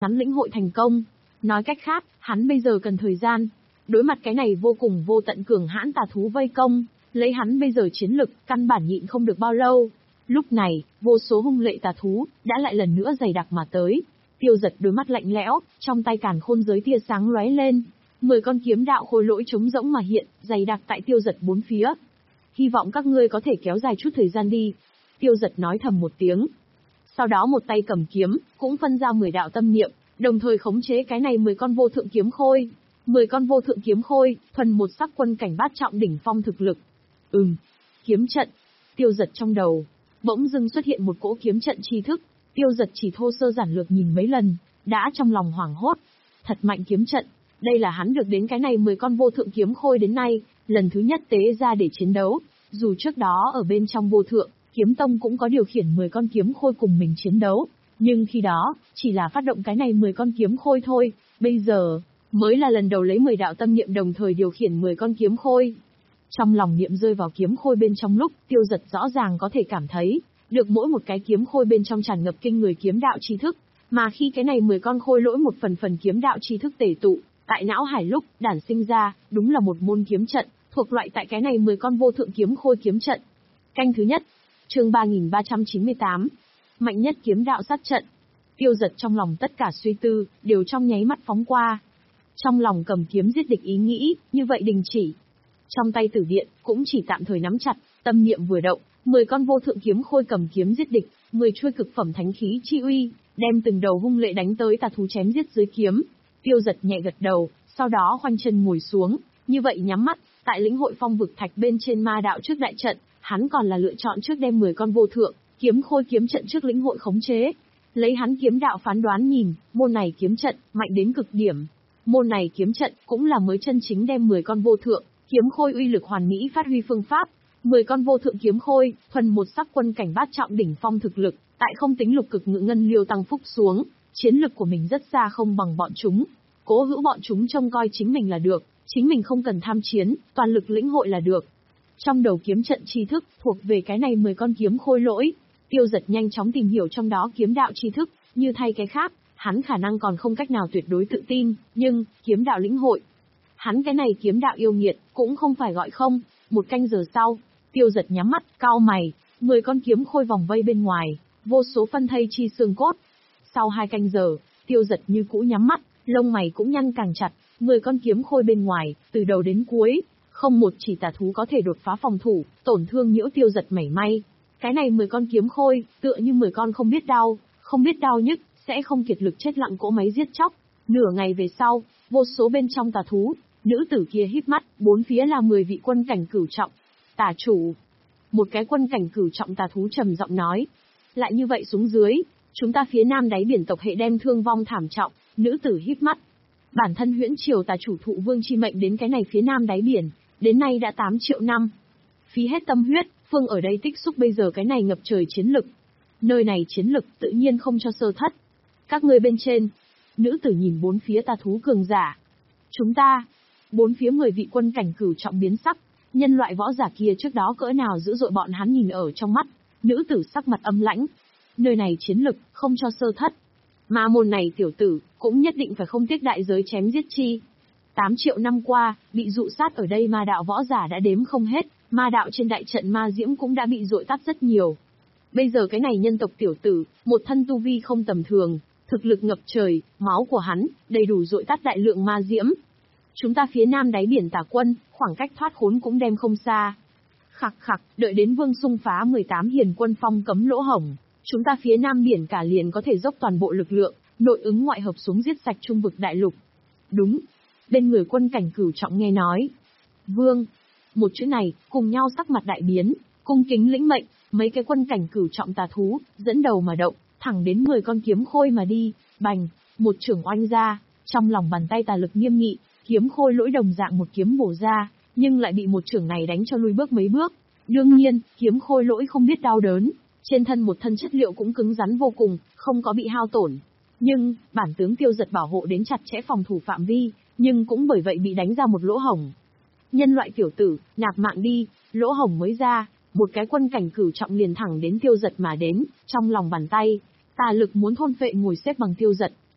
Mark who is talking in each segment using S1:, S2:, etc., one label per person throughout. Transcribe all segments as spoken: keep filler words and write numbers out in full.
S1: hắn lĩnh hội thành công. Nói cách khác, hắn bây giờ cần thời gian. Đối mặt cái này vô cùng vô tận cường hãn tà thú vây công, lấy hắn bây giờ chiến lực, căn bản nhịn không được bao lâu. Lúc này, vô số hung lệ tà thú, đã lại lần nữa dày đặc mà tới. Tiêu Giật đôi mắt lạnh lẽo, trong tay càn khôn giới tia sáng lóe lên. Mười con kiếm đạo khôi lỗi trống rỗng mà hiện, dày đặc tại Tiêu Giật bốn phía. Hy vọng các ngươi có thể kéo dài chút thời gian đi. Tiêu Giật nói thầm một tiếng. Sau đó một tay cầm kiếm, cũng phân ra mười đạo tâm niệm, đồng thời khống chế cái này mười con vô thượng kiếm khôi. mười con vô thượng kiếm khôi, thuần một sắc quân cảnh bát trọng đỉnh phong thực lực. Ừm, kiếm trận. Tiêu Giật trong đầu, bỗng dưng xuất hiện một cỗ kiếm trận tri thức. Tiêu Giật chỉ thô sơ giản lược nhìn mấy lần, đã trong lòng hoảng hốt. Thật mạnh kiếm trận, đây là hắn được đến cái này mười con vô thượng kiếm khôi đến nay, lần thứ nhất tế ra để chiến đấu. Dù trước đó ở bên trong vô thượng, kiếm tông cũng có điều khiển mười con kiếm khôi cùng mình chiến đấu. Nhưng khi đó, chỉ là phát động cái này mười con kiếm khôi thôi. Bây giờ, mới là lần đầu lấy mười đạo tâm niệm đồng thời điều khiển mười con kiếm khôi. Trong lòng niệm rơi vào kiếm khôi bên trong lúc, Tiêu Giật rõ ràng có thể cảm thấy, được mỗi một cái kiếm khôi bên trong tràn ngập kinh người kiếm đạo tri thức. Mà khi cái này mười con khôi lỗi một phần phần kiếm đạo tri thức tề tụ, tại não hải lúc, đản sinh ra, đúng là một môn kiếm trận, thuộc loại tại cái này mười con vô thượng kiếm khôi kiếm trận. Canh thứ nhất, chương ba nghìn ba trăm chín mươi tám, mạnh nhất kiếm đạo sát trận. Tiêu Giật trong lòng tất cả suy tư, đều trong nháy mắt phóng qua. Trong lòng cầm kiếm giết địch ý nghĩ, như vậy đình chỉ. Trong tay tử điện, cũng chỉ tạm thời nắm chặt, tâm niệm vừa động, mười con vô thượng kiếm khôi cầm kiếm giết địch, mười chuôi cực phẩm thánh khí chi uy, đem từng đầu hung lệ đánh tới tà thú chém giết dưới kiếm. Tiêu Giật nhẹ gật đầu, sau đó khoanh chân ngồi xuống, như vậy nhắm mắt, tại lĩnh hội phong vực thạch bên trên ma đạo trước đại trận, hắn còn là lựa chọn trước đem mười con vô thượng kiếm khôi kiếm trận trước lĩnh hội khống chế. Lấy hắn kiếm đạo phán đoán nhìn, môn này kiếm trận mạnh đến cực điểm. Môn này kiếm trận cũng là mới chân chính đem mười con vô thượng kiếm khôi uy lực hoàn mỹ phát huy phương pháp. mười con vô thượng kiếm khôi, thuần một sắc quân cảnh bát trọng đỉnh phong thực lực, tại không tính lục cực ngự ngân liêu tăng phúc xuống, chiến lực của mình rất xa không bằng bọn chúng. Cố hữu bọn chúng trông coi chính mình là được, chính mình không cần tham chiến, toàn lực lĩnh hội là được. Trong đầu kiếm trận tri thức, thuộc về cái này mười con kiếm khôi lỗi, Tiêu Giật nhanh chóng tìm hiểu trong đó kiếm đạo tri thức, như thay cái khác, hắn khả năng còn không cách nào tuyệt đối tự tin, nhưng, kiếm đạo lĩnh hội. Hắn cái này kiếm đạo yêu nghiệt, cũng không phải gọi không. Một canh giờ sau, Tiêu Giật nhắm mắt, cau mày, mười con kiếm khôi vòng vây bên ngoài, vô số phân thây chi xương cốt. Sau hai canh giờ, Tiêu Giật như cũ nhắm mắt, lông mày cũng nhăn càng chặt, mười con kiếm khôi bên ngoài, từ đầu đến cuối, không một chỉ tà thú có thể đột phá phòng thủ, tổn thương nhiễu Tiêu Giật mảy may. Cái này mười con kiếm khôi, tựa như mười con không biết đau, không biết đau nhức, sẽ không kiệt lực chết lặng cỗ máy giết chóc. Nửa ngày về sau, vô số bên trong tà thú, nữ tử kia híp mắt, bốn phía là mười vị quân cảnh cửu trọng. Tà chủ. Một cái quân cảnh cửu trọng tà thú trầm giọng nói. Lại như vậy xuống dưới, chúng ta phía nam đáy biển tộc hệ đem thương vong thảm trọng. Nữ tử híp mắt. Bản thân Huyễn Triều tà chủ thụ vương chi mệnh đến cái này phía nam đáy biển, đến nay đã tám triệu năm. Phí hết tâm huyết, phương ở đây tích xúc bây giờ cái này ngập trời chiến lực. Nơi này chiến lực tự nhiên không cho sơ thất. Các ngươi bên trên. Nữ tử nhìn bốn phía tà thú cường giả. Chúng ta. Bốn phía mười vị quân cảnh cửu trọng biến sắc. Nhân loại võ giả kia trước đó cỡ nào dữ dội bọn hắn nhìn ở trong mắt. Nữ tử sắc mặt âm lãnh. Nơi này chiến lực, không cho sơ thất. Mà môn này tiểu tử, cũng nhất định phải không tiếc đại giới chém giết chi. Tám triệu năm qua, bị dụ sát ở đây ma đạo võ giả đã đếm không hết, ma đạo trên đại trận ma diễm cũng đã bị dội tắt rất nhiều. Bây giờ cái này nhân tộc tiểu tử, một thân tu vi không tầm thường, thực lực ngập trời, máu của hắn, đầy đủ dội tắt đại lượng ma diễm. Chúng ta phía nam đáy biển tà quân, khoảng cách thoát khốn cũng đem không xa. Khặc khặc, đợi đến Vương xung phá mười tám hiền quân phong cấm lỗ hổng, chúng ta phía nam biển cả liền có thể dốc toàn bộ lực lượng, nội ứng ngoại hợp xuống giết sạch trung vực đại lục. Đúng. Bên người quân cảnh cửu trọng nghe nói. Vương. Một chữ này, cùng nhau sắc mặt đại biến, cung kính lĩnh mệnh, mấy cái quân cảnh cửu trọng tà thú, dẫn đầu mà động, thẳng đến mười con kiếm khôi mà đi, bành, một trưởng oanh ra, trong lòng bàn tay tà lực nghiêm nghị, kiếm khôi lỗi đồng dạng một kiếm bổ ra, nhưng lại bị một trưởng này đánh cho lui bước mấy bước. Đương nhiên, kiếm khôi lỗi không biết đau đớn, trên thân một thân chất liệu cũng cứng rắn vô cùng, không có bị hao tổn. Nhưng, bản tướng Tiêu Giật bảo hộ đến chặt chẽ phòng thủ phạm vi, nhưng cũng bởi vậy bị đánh ra một lỗ hổng. Nhân loại tiểu tử, nạp mạng đi, lỗ hổng mới ra, một cái quân cảnh cửu trọng liền thẳng đến Tiêu Giật mà đến, trong lòng bàn tay, tà lực muốn thôn phệ ngồi xếp bằng Tiêu Giật.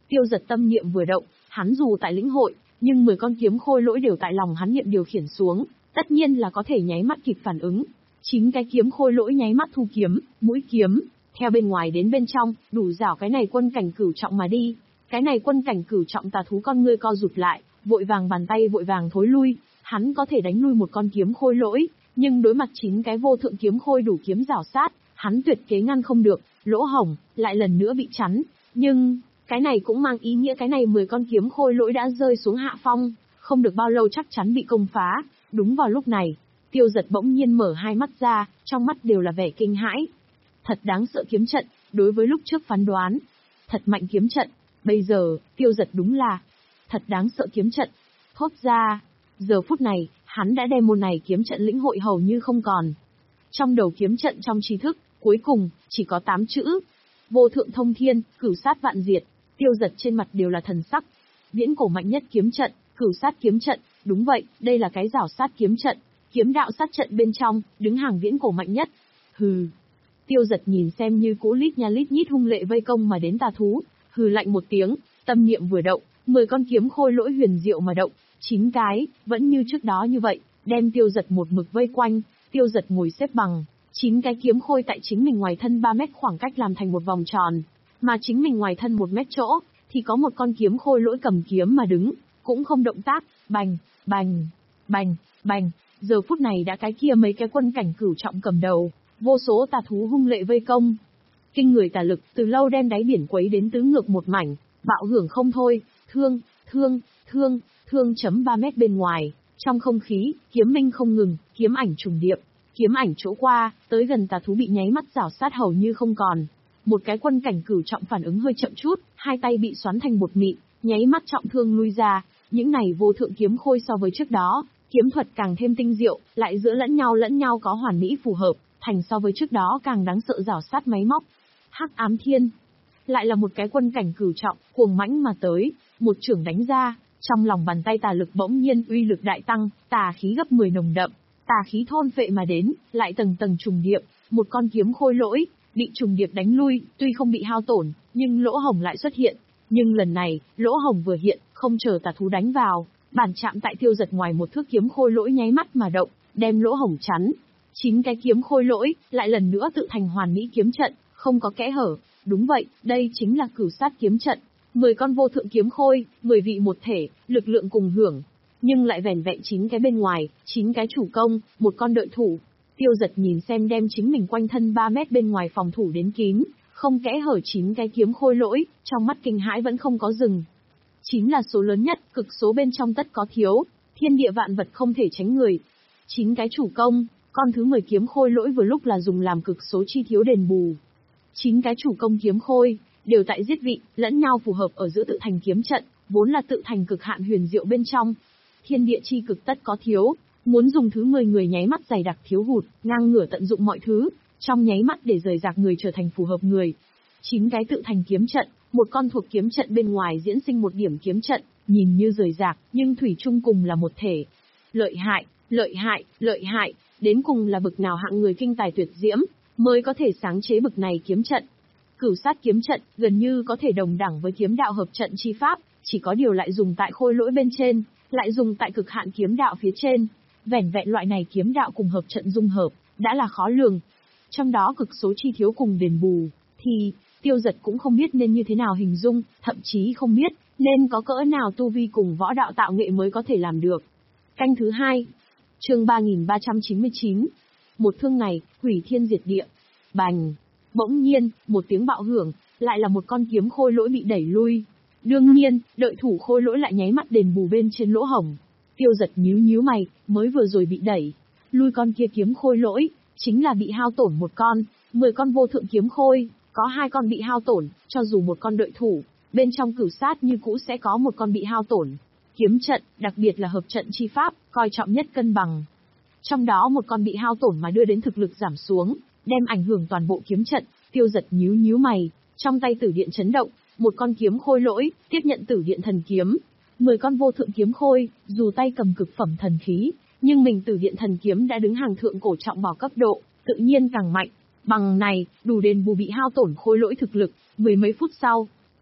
S1: Tiêu Giật tâm niệm vừa động, hắn dù tại lĩnh hội, nhưng mười con kiếm khôi lỗi đều tại lòng hắn niệm điều khiển xuống, tất nhiên là có thể nháy mắt kịp phản ứng. Chín cái kiếm khôi lỗi nháy mắt thu kiếm, mũi kiếm, theo bên ngoài đến bên trong, đủ rảo cái này quân cảnh cửu trọng mà đi. Cái này quân cảnh cửu trọng tà thú con ngươi co rụt lại, vội vàng bàn tay vội vàng thối lui, hắn có thể đánh lui một con kiếm khôi lỗi, nhưng đối mặt chín cái vô thượng kiếm khôi đủ kiếm rảo sát, hắn tuyệt kế ngăn không được, lỗ hổng lại lần nữa bị chắn, nhưng cái này cũng mang ý nghĩa cái này mười con kiếm khôi lỗi đã rơi xuống hạ phong, không được bao lâu chắc chắn bị công phá. Đúng vào lúc này, Tiêu Giật bỗng nhiên mở hai mắt ra, trong mắt đều là vẻ kinh hãi. Thật đáng sợ kiếm trận, đối với lúc trước phán đoán, thật mạnh kiếm trận, bây giờ, Tiêu Giật đúng là thật đáng sợ kiếm trận. Thốt ra, giờ phút này, hắn đã đem môn này kiếm trận lĩnh hội hầu như không còn. Trong đầu kiếm trận trong trí thức, cuối cùng, chỉ có tám chữ. Vô thượng thông thiên, cửu sát vạn diệt. Tiêu Giật trên mặt đều là thần sắc. Viễn cổ mạnh nhất kiếm trận, cửu sát kiếm trận, đúng vậy, đây là cái rảo sát kiếm trận. Kiếm đạo sát trận bên trong, đứng hàng viễn cổ mạnh nhất. Hừ. Tiêu Giật nhìn xem như cũ lít nha lít nhít hung lệ vây công mà đến tà thú, hừ lạnh một tiếng, tâm niệm vừa động, mười con kiếm khôi lỗi huyền diệu mà động, chín cái, vẫn như trước đó như vậy, đem Tiêu Giật một mực vây quanh. Tiêu Giật ngồi xếp bằng, chín cái kiếm khôi tại chính mình ngoài thân ba mét khoảng cách làm thành một vòng tròn, mà chính mình ngoài thân một mét chỗ, thì có một con kiếm khôi lỗi cầm kiếm mà đứng, cũng không động tác, bành, bành, bành, bành. Giờ phút này đã cái kia mấy cái quân cảnh cửu trọng cầm đầu, vô số tà thú hung lệ vây công. Kinh người tà lực từ lâu đem đáy biển quấy đến tứ ngược một mảnh, bạo hưởng không thôi, thương, thương, thương, thương chấm ba mét bên ngoài, trong không khí, kiếm minh không ngừng, kiếm ảnh trùng điệp, kiếm ảnh chỗ qua, tới gần tà thú bị nháy mắt rảo sát hầu như không còn. Một cái quân cảnh cửu trọng phản ứng hơi chậm chút, hai tay bị xoắn thành bột mịn, nháy mắt trọng thương lui ra. Những này vô thượng kiếm khôi so với trước đó, kiếm thuật càng thêm tinh diệu, lại giữa lẫn nhau lẫn nhau có hoàn mỹ phù hợp, thành so với trước đó càng đáng sợ rảo sát máy móc. Hắc ám thiên, lại là một cái quân cảnh cửu trọng, cuồng mãnh mà tới, một chưởng đánh ra, trong lòng bàn tay tà lực bỗng nhiên uy lực đại tăng, tà khí gấp mười nồng đậm, tà khí thôn phệ mà đến, lại tầng tầng trùng điệp, một con kiếm khôi lỗi bị trùng điệp đánh lui, tuy không bị hao tổn, nhưng lỗ hổng lại xuất hiện. Nhưng lần này, lỗ hổng vừa hiện, không chờ tà thú đánh vào, bản chạm tại Tiêu Giật ngoài một thước kiếm khôi lỗi nháy mắt mà động, đem lỗ hổng chắn. Chín cái kiếm khôi lỗi lại lần nữa tự thành hoàn mỹ kiếm trận, không có kẽ hở. Đúng vậy, đây chính là cửu sát kiếm trận. Mười con vô thượng kiếm khôi, mười vị một thể, lực lượng cùng hưởng, nhưng lại vẻn vẹn chín cái bên ngoài, chín cái chủ công, một con đợi thủ. Tiêu Giật nhìn xem đem chính mình quanh thân ba mét bên ngoài phòng thủ đến kín, không kẽ hở chín cái kiếm khôi lỗi, trong mắt kinh hãi vẫn không có dừng. Chín là số lớn nhất, cực số bên trong tất có thiếu, thiên địa vạn vật không thể tránh người. Chín cái chủ công, con thứ mười kiếm khôi lỗi vừa lúc là dùng làm cực số chi thiếu đền bù. Chín cái chủ công kiếm khôi, đều tại giết vị, lẫn nhau phù hợp ở giữa tự thành kiếm trận, vốn là tự thành cực hạn huyền diệu bên trong. Thiên địa chi cực tất có thiếu, muốn dùng thứ mười người nháy mắt dày đặc thiếu hụt, ngang ngửa tận dụng mọi thứ, trong nháy mắt để rời rạc người trở thành phù hợp người. Chín cái tự thành kiếm trận, một con thuộc kiếm trận bên ngoài diễn sinh một điểm kiếm trận, nhìn như rời rạc, nhưng thủy chung cùng là một thể. Lợi hại, lợi hại, lợi hại, đến cùng là bực nào hạng người kinh tài tuyệt diễm, mới có thể sáng chế bực này kiếm trận. Cửu sát kiếm trận, gần như có thể đồng đẳng với kiếm đạo hợp trận chi pháp, chỉ có điều lại dùng tại khôi lỗi bên trên, lại dùng tại cực hạn kiếm đạo phía trên. Vẻn vẹn loại này kiếm đạo cùng hợp trận dung hợp, đã là khó lường. Trong đó cực số chi thiếu cùng đền bù, thì, Tiêu Giật cũng không biết nên như thế nào hình dung, thậm chí không biết, nên có cỡ nào tu vi cùng võ đạo tạo nghệ mới có thể làm được. Canh thứ hai, chương ba nghìn ba trăm chín mươi chín, một thương này, hủy thiên diệt địa. Bành! Bỗng nhiên, một tiếng bạo hưởng, lại là một con kiếm khôi lỗi bị đẩy lui. Đương nhiên, đợi thủ khôi lỗi lại nháy mắt đền bù bên trên lỗ hổng. Tiêu Giật nhíu nhíu mày, mới vừa rồi bị đẩy lui con kia kiếm khôi lỗi, chính là bị hao tổn một con, mười con vô thượng kiếm khôi, có hai con bị hao tổn, cho dù một con đợi thủ, bên trong cửu sát như cũ sẽ có một con bị hao tổn. Kiếm trận, đặc biệt là hợp trận chi pháp, coi trọng nhất cân bằng. Trong đó một con bị hao tổn mà đưa đến thực lực giảm xuống, đem ảnh hưởng toàn bộ kiếm trận. Tiêu Giật nhíu nhíu mày, trong tay tử điện chấn động, một con kiếm khôi lỗi, tiếp nhận tử điện thần kiếm. Mười con vô thượng kiếm khôi, dù tay cầm cực phẩm thần khí, nhưng mình tử điện thần kiếm đã đứng hàng thượng cổ trọng bảo cấp độ, tự nhiên càng mạnh. Bằng này, đủ đền bù bị hao tổn khôi lỗi thực lực. Mười mấy phút sau,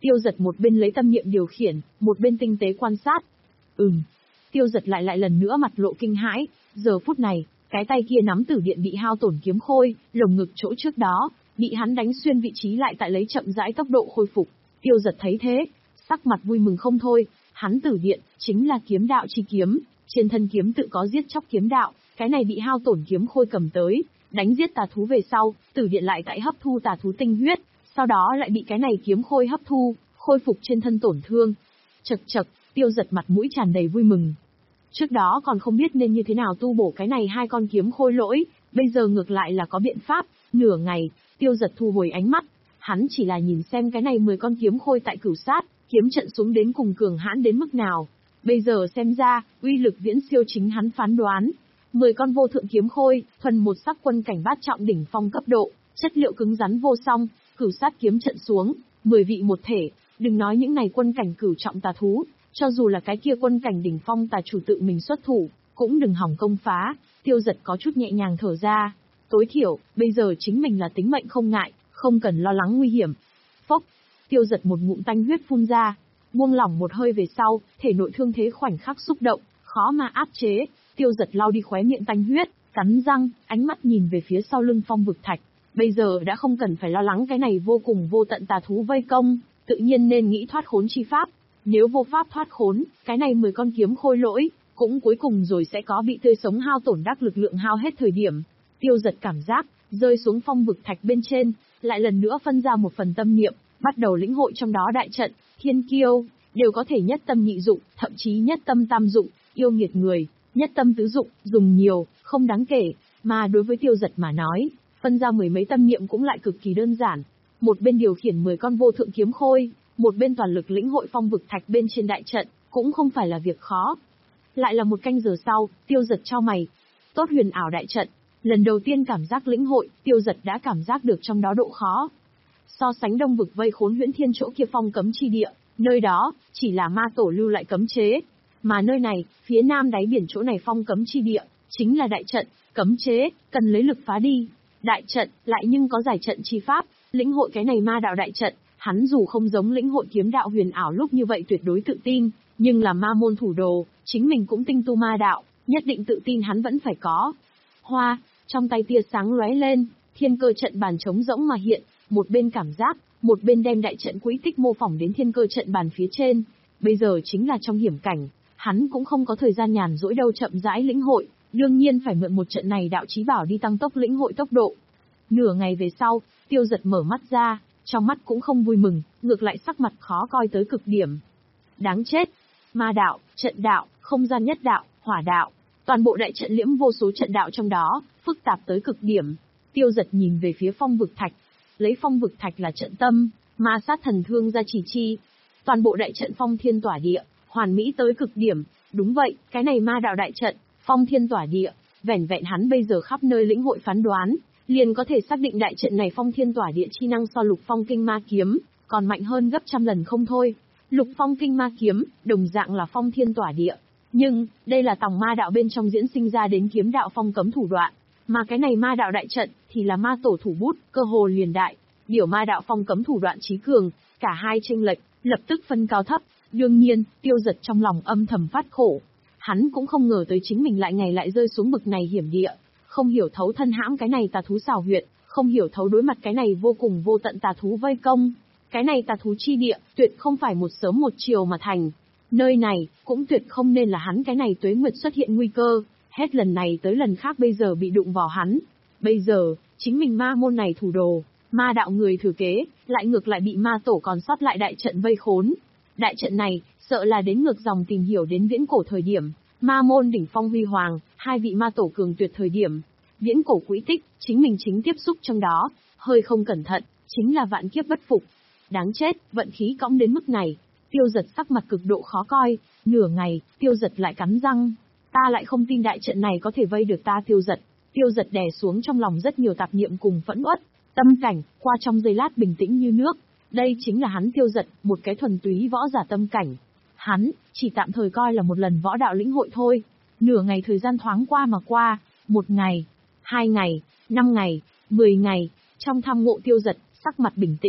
S1: Tiêu Giật một bên lấy tâm niệm điều khiển, một bên tinh tế quan sát. Ừm. Tiêu Giật lại lại lần nữa mặt lộ kinh hãi, giờ phút này, cái tay kia nắm tử điện bị hao tổn kiếm khôi, lồng ngực chỗ trước đó, bị hắn đánh xuyên vị trí lại tại lấy chậm rãi tốc độ khôi phục. Tiêu Giật thấy thế, sắc mặt vui mừng không thôi, hắn tử điện, chính là kiếm đạo chi kiếm, trên thân kiếm tự có giết chóc kiếm đạo, cái này bị hao tổn kiếm khôi cầm tới, đánh giết tà thú về sau, tử điện lại tại hấp thu tà thú tinh huyết, sau đó lại bị cái này kiếm khôi hấp thu, khôi phục trên thân tổn thương. Chậc chậc, Tiêu Giật mặt mũi tràn đầy vui mừng. Trước đó còn không biết nên như thế nào tu bổ cái này hai con kiếm khôi lỗi, bây giờ ngược lại là có biện pháp. Nửa ngày, Tiêu Giật thu hồi ánh mắt, hắn chỉ là nhìn xem cái này mười con kiếm khôi tại cửu sát, kiếm trận xuống đến cùng cường hãn đến mức nào. Bây giờ xem ra, uy lực viễn siêu chính hắn phán đoán. mười con vô thượng kiếm khôi, thuần một sắc quân cảnh bát trọng đỉnh phong cấp độ, chất liệu cứng rắn vô song, cửu sát kiếm trận xuống, mười vị một thể, đừng nói những này quân cảnh cửu trọng tà thú, cho dù là cái kia quân cảnh đỉnh phong tà chủ tự mình xuất thủ, cũng đừng hỏng công phá. Tiêu Giật có chút nhẹ nhàng thở ra, tối thiểu, bây giờ chính mình là tính mệnh không ngại, không cần lo lắng nguy hiểm. Phốc, Tiêu Giật một ngụm tanh huyết phun ra, buông lỏng một hơi về sau, thể nội thương thế khoảnh khắc xúc động, khó mà áp chế. Tiêu Giật lau đi khóe miệng tanh huyết, cắn răng, ánh mắt nhìn về phía sau lưng phong vực thạch. Bây giờ đã không cần phải lo lắng cái này vô cùng vô tận tà thú vây công, tự nhiên nên nghĩ thoát khốn chi pháp. Nếu vô pháp thoát khốn, cái này mười con kiếm khôi lỗi, cũng cuối cùng rồi sẽ có bị tươi sống hao tổn đắc lực lượng hao hết thời điểm. Tiêu Giật cảm giác, rơi xuống phong vực thạch bên trên, lại lần nữa phân ra một phần tâm niệm, bắt đầu lĩnh hội trong đó đại trận, thiên kiêu, đều có thể nhất tâm nhị dụng, thậm chí nhất tâm tam dụng, yêu nghiệt người, nhất tâm tứ dụng, dùng nhiều, không đáng kể, mà đối với Tiêu Giật mà nói, phân ra mười mấy tâm niệm cũng lại cực kỳ đơn giản. Một bên điều khiển mười con vô thượng kiếm khôi, một bên toàn lực lĩnh hội phong vực thạch bên trên đại trận, cũng không phải là việc khó. Lại là một canh giờ sau, Tiêu Giật chau mày. Tốt huyền ảo đại trận, lần đầu tiên cảm giác lĩnh hội, Tiêu Giật đã cảm giác được trong đó độ khó. So sánh đông vực vây khốn huyễn thiên chỗ kia phong cấm chi địa, nơi đó, chỉ là ma tổ lưu lại cấm chế. Mà nơi này, phía nam đáy biển chỗ này phong cấm chi địa, chính là đại trận, cấm chế, cần lấy lực phá đi. Đại trận, lại nhưng có giải trận chi pháp, lĩnh hội cái này ma đạo đại trận, hắn dù không giống lĩnh hội kiếm đạo huyền ảo lúc như vậy tuyệt đối tự tin, nhưng là ma môn thủ đồ, chính mình cũng tinh tu ma đạo, nhất định tự tin hắn vẫn phải có. Hoa, trong tay tia sáng lóe lên, thiên cơ trận bàn trống rỗng mà hiện, một bên cảm giác, một bên đem đại trận quỹ tích mô phỏng đến thiên cơ trận bàn phía trên. Bây giờ chính là trong hiểm cảnh, hắn cũng không có thời gian nhàn rỗi đâu chậm rãi lĩnh hội, đương nhiên phải mượn một trận này đạo chí bảo đi tăng tốc lĩnh hội tốc độ. Nửa ngày về sau, Tiêu Giật mở mắt ra, trong mắt cũng không vui mừng, ngược lại sắc mặt khó coi tới cực điểm. Đáng chết! Ma đạo, trận đạo, không gian nhất đạo, hỏa đạo, toàn bộ đại trận liễm vô số trận đạo trong đó, phức tạp tới cực điểm. Tiêu Giật nhìn về phía phong vực thạch, lấy phong vực thạch là trận tâm, ma sát thần thương ra chỉ chi. Toàn bộ đại trận phong thiên tỏa địa, hoàn mỹ tới cực điểm. Đúng vậy, cái này ma đạo đại trận, phong thiên tỏa địa, vẻn vẹn hắn bây giờ khắp nơi lĩnh hội phán đoán, liền có thể xác định đại trận này phong thiên tỏa địa chi năng so lục phong kinh ma kiếm, còn mạnh hơn gấp trăm lần không thôi. Lục phong kinh ma kiếm, đồng dạng là phong thiên tỏa địa. Nhưng, đây là tòng ma đạo bên trong diễn sinh ra đến kiếm đạo phong cấm thủ đoạn. Mà cái này ma đạo đại trận, thì là ma tổ thủ bút, cơ hồ liền đại. Điều ma đạo phong cấm thủ đoạn trí cường, cả hai chênh lệch, lập tức phân cao thấp. Đương nhiên, Tiêu Giật trong lòng âm thầm phát khổ. Hắn cũng không ngờ tới chính mình lại ngày lại rơi xuống bực này hiểm địa. Không hiểu thấu thân hãm cái này tà thú xảo huyệt, không hiểu thấu đối mặt cái này vô cùng vô tận tà thú vây công. Cái này tà thú chi địa, tuyệt không phải một sớm một chiều mà thành. Nơi này, cũng tuyệt không nên là hắn cái này tuế nguyệt xuất hiện nguy cơ, hết lần này tới lần khác bây giờ bị đụng vào hắn. Bây giờ, chính mình ma môn này thủ đồ, ma đạo người thừa kế, lại ngược lại bị ma tổ còn sót lại đại trận vây khốn. Đại trận này, sợ là đến ngược dòng tìm hiểu đến viễn cổ thời điểm, ma môn đỉnh phong huy hoàng, hai vị ma tổ cường tuyệt thời điểm. Viễn cổ quỹ tích, chính mình chính tiếp xúc trong đó, hơi không cẩn thận, chính là vạn kiếp bất phục. Đáng chết, vận khí cõng đến mức này. Tiêu Giật sắc mặt cực độ khó coi, nửa ngày, Tiêu Giật lại cắn răng. Ta lại không tin đại trận này có thể vây được ta Tiêu Giật. Tiêu Giật đè xuống trong lòng rất nhiều tạp niệm cùng phẫn uất, tâm cảnh, qua trong giây lát bình tĩnh như nước. Đây chính là hắn Tiêu Giật, một cái thuần túy võ giả tâm cảnh. Hắn, chỉ tạm thời coi là một lần võ đạo lĩnh hội thôi. Nửa ngày thời gian thoáng qua mà qua, một ngày, hai ngày, năm ngày, mười ngày, trong tham ngộ Tiêu Giật, sắc mặt bình tĩnh.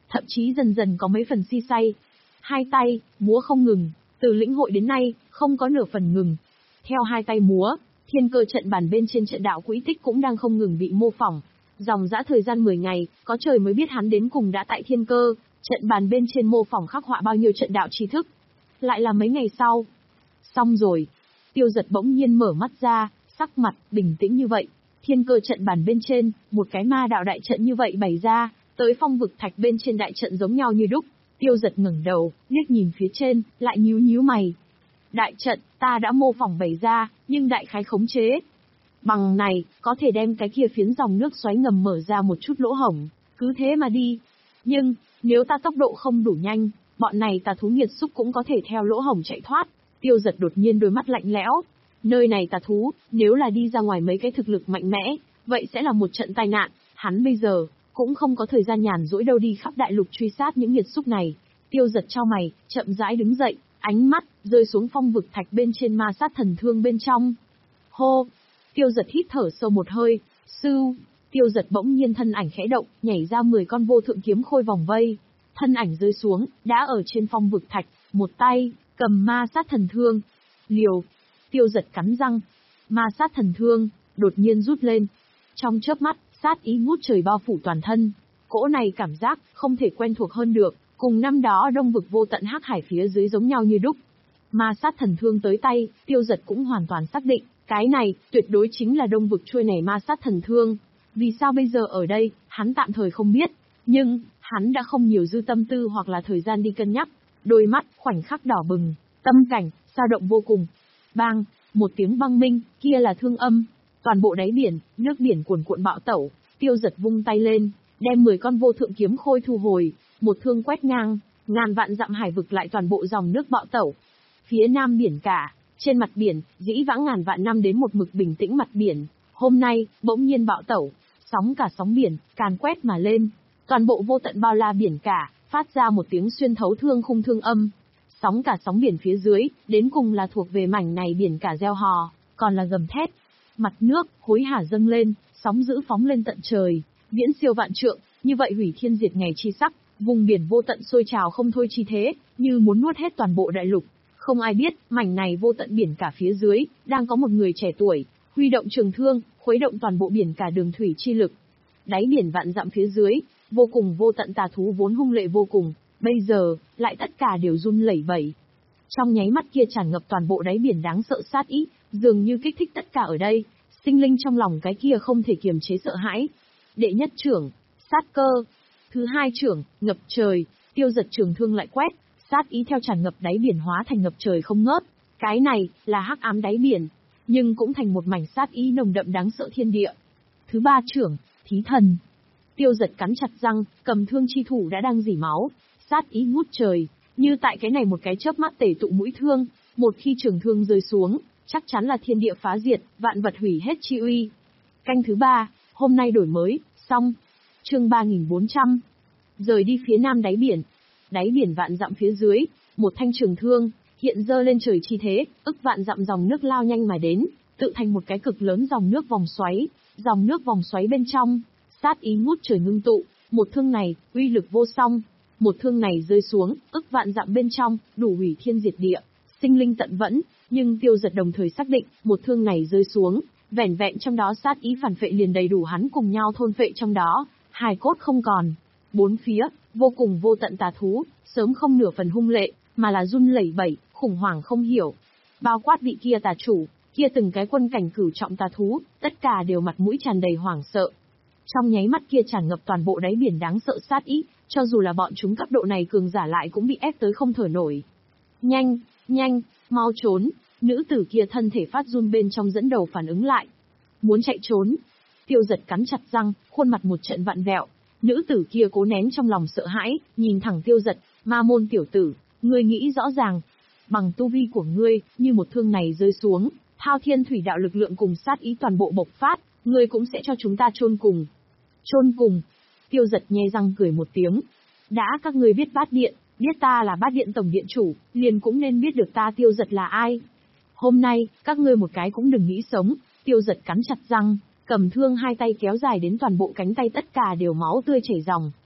S1: thậm chí dần dần có mấy phần si say. Hai tay, múa không ngừng, từ lĩnh hội đến nay, không có nửa phần ngừng. Theo hai tay múa, thiên cơ trận bàn bên trên trận đạo quỹ tích cũng đang không ngừng bị mô phỏng. Dòng dã thời gian mười ngày, có trời mới biết hắn đến cùng đã tại thiên cơ, trận bàn bên trên mô phỏng khắc họa bao nhiêu trận đạo tri thức. Lại là mấy ngày sau. Xong rồi. Tiêu Giật bỗng nhiên mở mắt ra, sắc mặt bình tĩnh như vậy. Thiên cơ trận bàn bên trên, một cái ma đạo đại trận như vậy bày ra, tới phong vực thạch bên trên đại trận giống nhau như đúc. Tiêu Giật ngẩng đầu, liếc nhìn phía trên, lại nhíu nhíu mày. Đại trận, ta đã mô phỏng bày ra, nhưng đại khái khống chế. Bằng này, có thể đem cái kia phiến dòng nước xoáy ngầm mở ra một chút lỗ hổng, cứ thế mà đi. Nhưng, nếu ta tốc độ không đủ nhanh, bọn này tà thú nghiệt xúc cũng có thể theo lỗ hổng chạy thoát. Tiêu Giật đột nhiên đôi mắt lạnh lẽo. Nơi này tà thú, nếu là đi ra ngoài mấy cái thực lực mạnh mẽ, vậy sẽ là một trận tai nạn. Hắn bây giờ, cũng không có thời gian nhàn rỗi đâu đi khắp đại lục truy sát những nghiệt xúc này. Tiêu Giật chau mày, chậm rãi đứng dậy, ánh mắt rơi xuống phong vực thạch bên trên ma sát thần thương bên trong. Hô! Tiêu Giật hít thở sâu một hơi, sưu. Tiêu Giật bỗng nhiên thân ảnh khẽ động, nhảy ra mười con vô thượng kiếm khôi vòng vây. Thân ảnh rơi xuống, đã ở trên phong vực thạch, một tay cầm ma sát thần thương. Liều! Tiêu Giật cắn răng. Ma sát thần thương đột nhiên rút lên. Trong chớp mắt, sát ý ngút trời bao phủ toàn thân. Cỗ này cảm giác không thể quen thuộc hơn được, cùng năm đó đông vực vô tận hắc hải phía dưới giống nhau như đúc. Ma sát thần thương tới tay, Tiêu Giật cũng hoàn toàn xác định, cái này tuyệt đối chính là đông vực chuôi này ma sát thần thương. Vì sao bây giờ ở đây, hắn tạm thời không biết, nhưng hắn đã không nhiều dư tâm tư hoặc là thời gian đi cân nhắc. Đôi mắt khoảnh khắc đỏ bừng, tâm cảnh dao động vô cùng. Bang, một tiếng băng minh, kia là thương âm. Toàn bộ đáy biển, nước biển cuồn cuộn bạo tẩu. Tiêu Giật vung tay lên, đem mười con vô thượng kiếm khôi thu hồi, một thương quét ngang, ngàn vạn dặm hải vực lại toàn bộ dòng nước bạo tẩu. Phía nam biển cả, trên mặt biển, dĩ vãng ngàn vạn năm đến một mực bình tĩnh mặt biển, hôm nay bỗng nhiên bạo tẩu, sóng cả sóng biển càn quét mà lên, toàn bộ vô tận bao la biển cả phát ra một tiếng xuyên thấu thương khung thương âm. Sóng cả sóng biển phía dưới, đến cùng là thuộc về mảnh này biển cả reo hò, còn là gầm thét. Mặt nước hối hả dâng lên, sóng dữ phóng lên tận trời, viễn siêu vạn trượng, như vậy hủy thiên diệt ngày chi sắc, vùng biển vô tận sôi trào không thôi chi thế, như muốn nuốt hết toàn bộ đại lục. Không ai biết, mảnh này vô tận biển cả phía dưới, đang có một người trẻ tuổi, huy động trường thương, khuấy động toàn bộ biển cả đường thủy chi lực. Đáy biển vạn dặm phía dưới, vô cùng vô tận tà thú vốn hung lệ vô cùng, bây giờ, lại tất cả đều run lẩy bẩy. Trong nháy mắt kia tràn ngập toàn bộ đáy biển đáng sợ sát ý, dường như kích thích tất cả ở đây, sinh linh trong lòng cái kia không thể kiềm chế sợ hãi. Đệ nhất trưởng, sát cơ. Thứ hai trưởng, ngập trời, Tiêu Giật trường thương lại quét, sát ý theo tràn ngập đáy biển hóa thành ngập trời không ngớt. Cái này, là hắc ám đáy biển, nhưng cũng thành một mảnh sát ý nồng đậm đáng sợ thiên địa. Thứ ba trưởng, thí thần. Tiêu Giật cắn chặt răng, cầm thương chi thủ đã đang rỉ máu, sát ý ngút trời, như tại cái này một cái chớp mắt tể tụ mũi thương, một khi trường thương rơi xuống, chắc chắn là thiên địa phá diệt, vạn vật hủy hết chi uy. Canh thứ ba, hôm nay đổi mới, xong. Chương ba nghìn bốn trăm. Rời đi phía nam đáy biển. Đáy biển vạn dặm phía dưới, một thanh trường thương, hiện dơ lên trời chi thế, ức vạn dặm dòng nước lao nhanh mà đến, tự thành một cái cực lớn dòng nước vòng xoáy, dòng nước vòng xoáy bên trong, sát ý ngút trời ngưng tụ, một thương này, uy lực vô song. Một thương này rơi xuống, ức vạn dặm bên trong, đủ hủy thiên diệt địa, sinh linh tận vẫn, nhưng Tiêu Giật đồng thời xác định, một thương này rơi xuống, vẻn vẹn trong đó sát ý phản phệ liền đầy đủ hắn cùng nhau thôn phệ trong đó, hài cốt không còn. Bốn phía, vô cùng vô tận tà thú, sớm không nửa phần hung lệ, mà là run lẩy bẩy, khủng hoảng không hiểu. Bao quát vị kia tà chủ, kia từng cái quân cảnh cửu trọng tà thú, tất cả đều mặt mũi tràn đầy hoảng sợ. Trong nháy mắt kia tràn ngập toàn bộ đáy biển đáng sợ sát ý, cho dù là bọn chúng cấp độ này cường giả lại cũng bị ép tới không thở nổi. Nhanh, nhanh, mau trốn, nữ tử kia thân thể phát run bên trong dẫn đầu phản ứng lại. Muốn chạy trốn. Tiêu Giật cắn chặt răng, khuôn mặt một trận vặn vẹo. Nữ tử kia cố nén trong lòng sợ hãi, nhìn thẳng Tiêu Giật, ma môn tiểu tử, ngươi nghĩ rõ ràng. Bằng tu vi của ngươi, như một thương này rơi xuống, thao thiên thủy đạo lực lượng cùng sát ý toàn bộ bộc phát, ngươi cũng sẽ cho chúng ta chôn cùng. Chôn cùng. Tiêu Giật nhe răng cười một tiếng. Đã các ngươi biết Bát Điện, biết ta là Bát Điện tổng điện chủ, liền cũng nên biết được ta Tiêu Giật là ai. Hôm nay, các ngươi một cái cũng đừng nghĩ sống. Tiêu Giật cắn chặt răng, cầm thương hai tay kéo dài đến toàn bộ cánh tay tất cả đều máu tươi chảy ròng.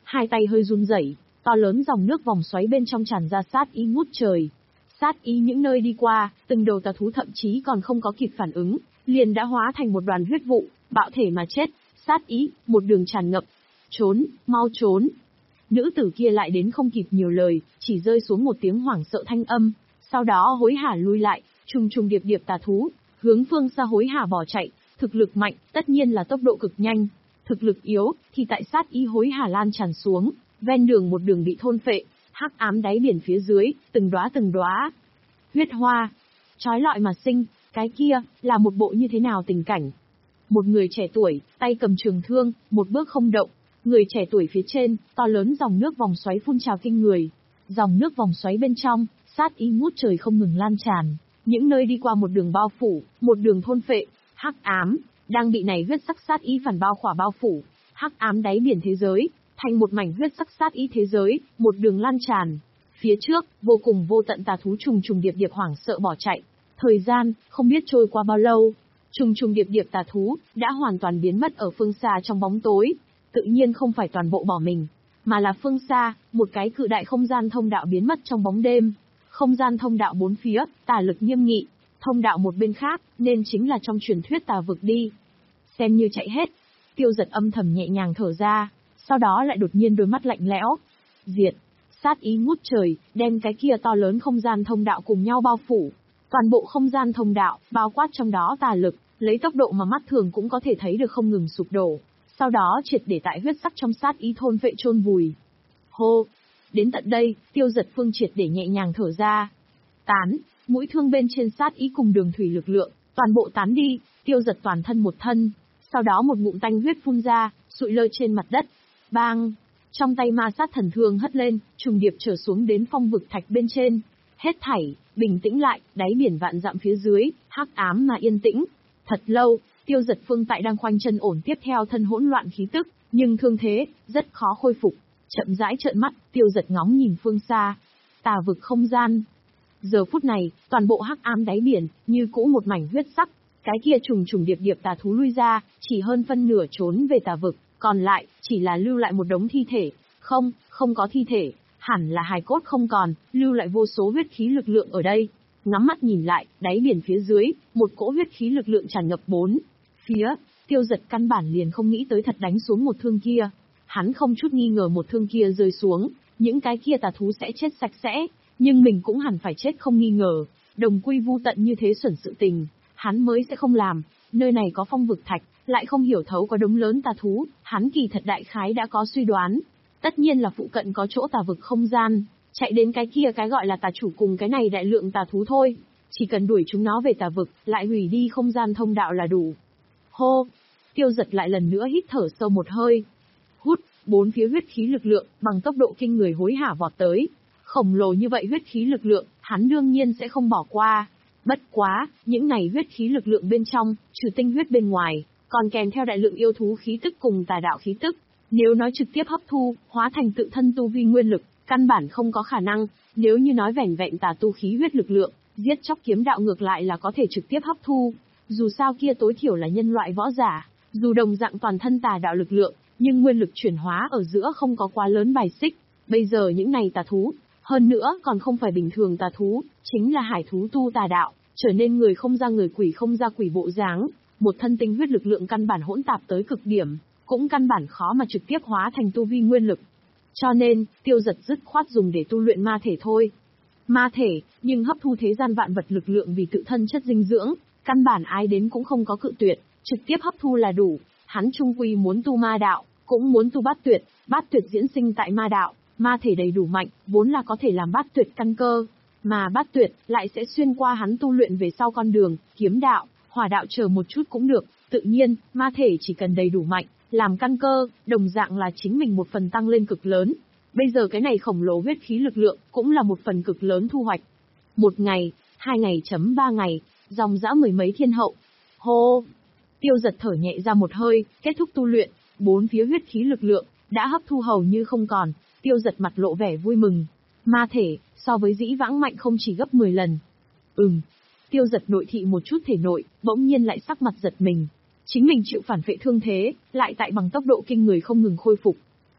S1: hai tay hơi run rẩy, to lớn dòng nước vòng xoáy bên trong tràn ra sát ý ngút trời. Sát ý những nơi đi qua, từng đầu tà thú thậm chí còn không có kịp phản ứng, liền đã hóa thành một đoàn huyết vụ, bạo thể mà chết. Sát ý, một đường tràn ngập. Trốn, mau trốn. Nữ tử kia lại đến không kịp nhiều lời, chỉ rơi xuống một tiếng hoảng sợ thanh âm, sau đó hối hả lui lại, trùng trùng điệp điệp tà thú, hướng phương xa hối hả bỏ chạy. Thực lực mạnh, tất nhiên là tốc độ cực nhanh. Thực lực yếu, thì tại sát ý hối hả lan tràn xuống, ven đường một đường bị thôn phệ, hắc ám đáy biển phía dưới, từng đóa từng đóa huyết hoa, chói lọi mà sinh. Cái kia, là một bộ như thế nào tình cảnh? Một người trẻ tuổi, tay cầm trường thương, một bước không động. Người trẻ tuổi phía trên, to lớn dòng nước vòng xoáy phun trào kinh người. Dòng nước vòng xoáy bên trong, sát ý ngút trời không ngừng lan tràn. Những nơi đi qua một đường bao phủ, một đường thôn phệ, hắc ám, đang bị này huyết sắc sát ý phản bao khỏa bao phủ. Hắc ám đáy biển thế giới, thành một mảnh huyết sắc sát ý thế giới, một đường lan tràn. Phía trước, vô cùng vô tận tà thú trùng trùng điệp điệp hoảng sợ bỏ chạy. Thời gian, không biết trôi qua bao lâu. Trùng trùng điệp điệp tà thú, đã hoàn toàn biến mất ở phương xa trong bóng tối. Tự nhiên không phải toàn bộ bỏ mình, mà là phương xa, một cái cự đại không gian thông đạo biến mất trong bóng đêm. Không gian thông đạo bốn phía, tà lực nghiêm nghị. Thông đạo một bên khác, nên chính là trong truyền thuyết tà vực đi. Xem như chạy hết. Tiêu Giật âm thầm nhẹ nhàng thở ra, sau đó lại đột nhiên đôi mắt lạnh lẽo. Diệt. Sát ý ngút trời, đem cái kia to lớn không gian thông đạo cùng nhau bao phủ. Toàn bộ không gian thông đạo, bao quát trong đó tà lực, lấy tốc độ mà mắt thường cũng có thể thấy được không ngừng sụp đổ. Sau đó triệt để tại huyết sắc trong sát ý thôn vệ chôn vùi. Hô! Đến tận đây, Tiêu Giật phương triệt để nhẹ nhàng thở ra. Tán, mũi thương bên trên sát ý cùng đường thủy lực lượng, toàn bộ tán đi, Tiêu Giật toàn thân một thân. Sau đó một ngụm tanh huyết phun ra, sụi lơ trên mặt đất. Bang! Trong tay ma sát thần thương hất lên, trùng điệp trở xuống đến phong vực thạch bên trên. Hết thảy, bình tĩnh lại, đáy biển vạn dặm phía dưới, hắc ám mà yên tĩnh. Thật lâu, Tiêu Giật phương tại đang khoanh chân ổn tiếp theo thân hỗn loạn khí tức, nhưng thương thế, rất khó khôi phục. Chậm rãi trợn mắt, Tiêu Giật ngóng nhìn phương xa. Tà vực không gian. Giờ phút này, toàn bộ hắc ám đáy biển, như cũ một mảnh huyết sắc. Cái kia trùng trùng điệp điệp tà thú lui ra, chỉ hơn phân nửa trốn về tà vực, còn lại, chỉ là lưu lại một đống thi thể. Không, không có thi thể, hẳn là hài cốt không còn, lưu lại vô số huyết khí lực lượng ở đây. Ngắm mắt nhìn lại, đáy biển phía dưới, một cỗ huyết khí lực lượng tràn ngập bốn phía. Tiêu Giật căn bản liền không nghĩ tới thật đánh xuống một thương kia. Hắn không chút nghi ngờ một thương kia rơi xuống, những cái kia tà thú sẽ chết sạch sẽ, nhưng mình cũng hẳn phải chết không nghi ngờ. Đồng quy vu tận như thế xuẩn sự tình, hắn mới sẽ không làm. Nơi này có phong vực thạch, lại không hiểu thấu có đống lớn tà thú, hắn kỳ thật đại khái đã có suy đoán. Tất nhiên là phụ cận có chỗ tà vực không gian, chạy đến cái kia cái gọi là tà chủ cùng cái này đại lượng tà thú thôi. Chỉ cần đuổi chúng nó về tà vực, lại hủy đi không gian thông đạo là đủ. Hô! Tiêu Giật lại lần nữa hít thở sâu một hơi. Hút, bốn phía huyết khí lực lượng, bằng tốc độ kinh người hối hả vọt tới. Khổng lồ như vậy huyết khí lực lượng, hắn đương nhiên sẽ không bỏ qua. Bất quá, những này huyết khí lực lượng bên trong, trừ tinh huyết bên ngoài, còn kèm theo đại lượng yêu thú khí tức cùng tà đạo khí tức. Nếu nói trực tiếp hấp thu, hóa thành tự thân tu vi nguyên lực, căn bản không có khả năng. Nếu như nói vẻn vẹn tà tu khí huyết lực lượng, giết chóc kiếm đạo ngược lại là có thể trực tiếp hấp thu. Dù sao kia tối thiểu là nhân loại võ giả, dù đồng dạng toàn thân tà đạo lực lượng, nhưng nguyên lực chuyển hóa ở giữa không có quá lớn bài xích. Bây giờ những này tà thú, hơn nữa còn không phải bình thường tà thú, chính là hải thú tu tà đạo, trở nên người không ra người quỷ không ra quỷ bộ dáng, một thân tinh huyết lực lượng căn bản hỗn tạp tới cực điểm, cũng căn bản khó mà trực tiếp hóa thành tu vi nguyên lực. Cho nên, Tiêu Giật dứt khoát dùng để tu luyện ma thể thôi. Ma thể, nhưng hấp thu thế gian vạn vật lực lượng vì tự thân chất dinh dưỡng, căn bản ai đến cũng không có cự tuyệt, trực tiếp hấp thu là đủ. Hắn trung quy muốn tu ma đạo, cũng muốn tu bát tuyệt, bát tuyệt diễn sinh tại ma đạo, ma thể đầy đủ mạnh, vốn là có thể làm bát tuyệt căn cơ, mà bát tuyệt lại sẽ xuyên qua hắn tu luyện về sau con đường, kiếm đạo, hỏa đạo chờ một chút cũng được. Tự nhiên, ma thể chỉ cần đầy đủ mạnh, làm căn cơ, đồng dạng là chính mình một phần tăng lên cực lớn. Bây giờ cái này khổng lồ huyết khí lực lượng, cũng là một phần cực lớn thu hoạch. Một ngày, hai ngày chấm ba ngày, dòng dã mười mấy thiên hậu. Hô! Tiêu Giật thở nhẹ ra một hơi, kết thúc tu luyện, bốn phía huyết khí lực lượng, đã hấp thu hầu như không còn. Tiêu Giật mặt lộ vẻ vui mừng. Ma thể, so với dĩ vãng mạnh không chỉ gấp mười lần. Ừm. Tiêu Giật nội thị một chút thể nội, bỗng nhiên lại sắc mặt giật mình. Chính mình chịu phản phệ thương thế, lại tại bằng tốc độ kinh người không ngừng khôi phục.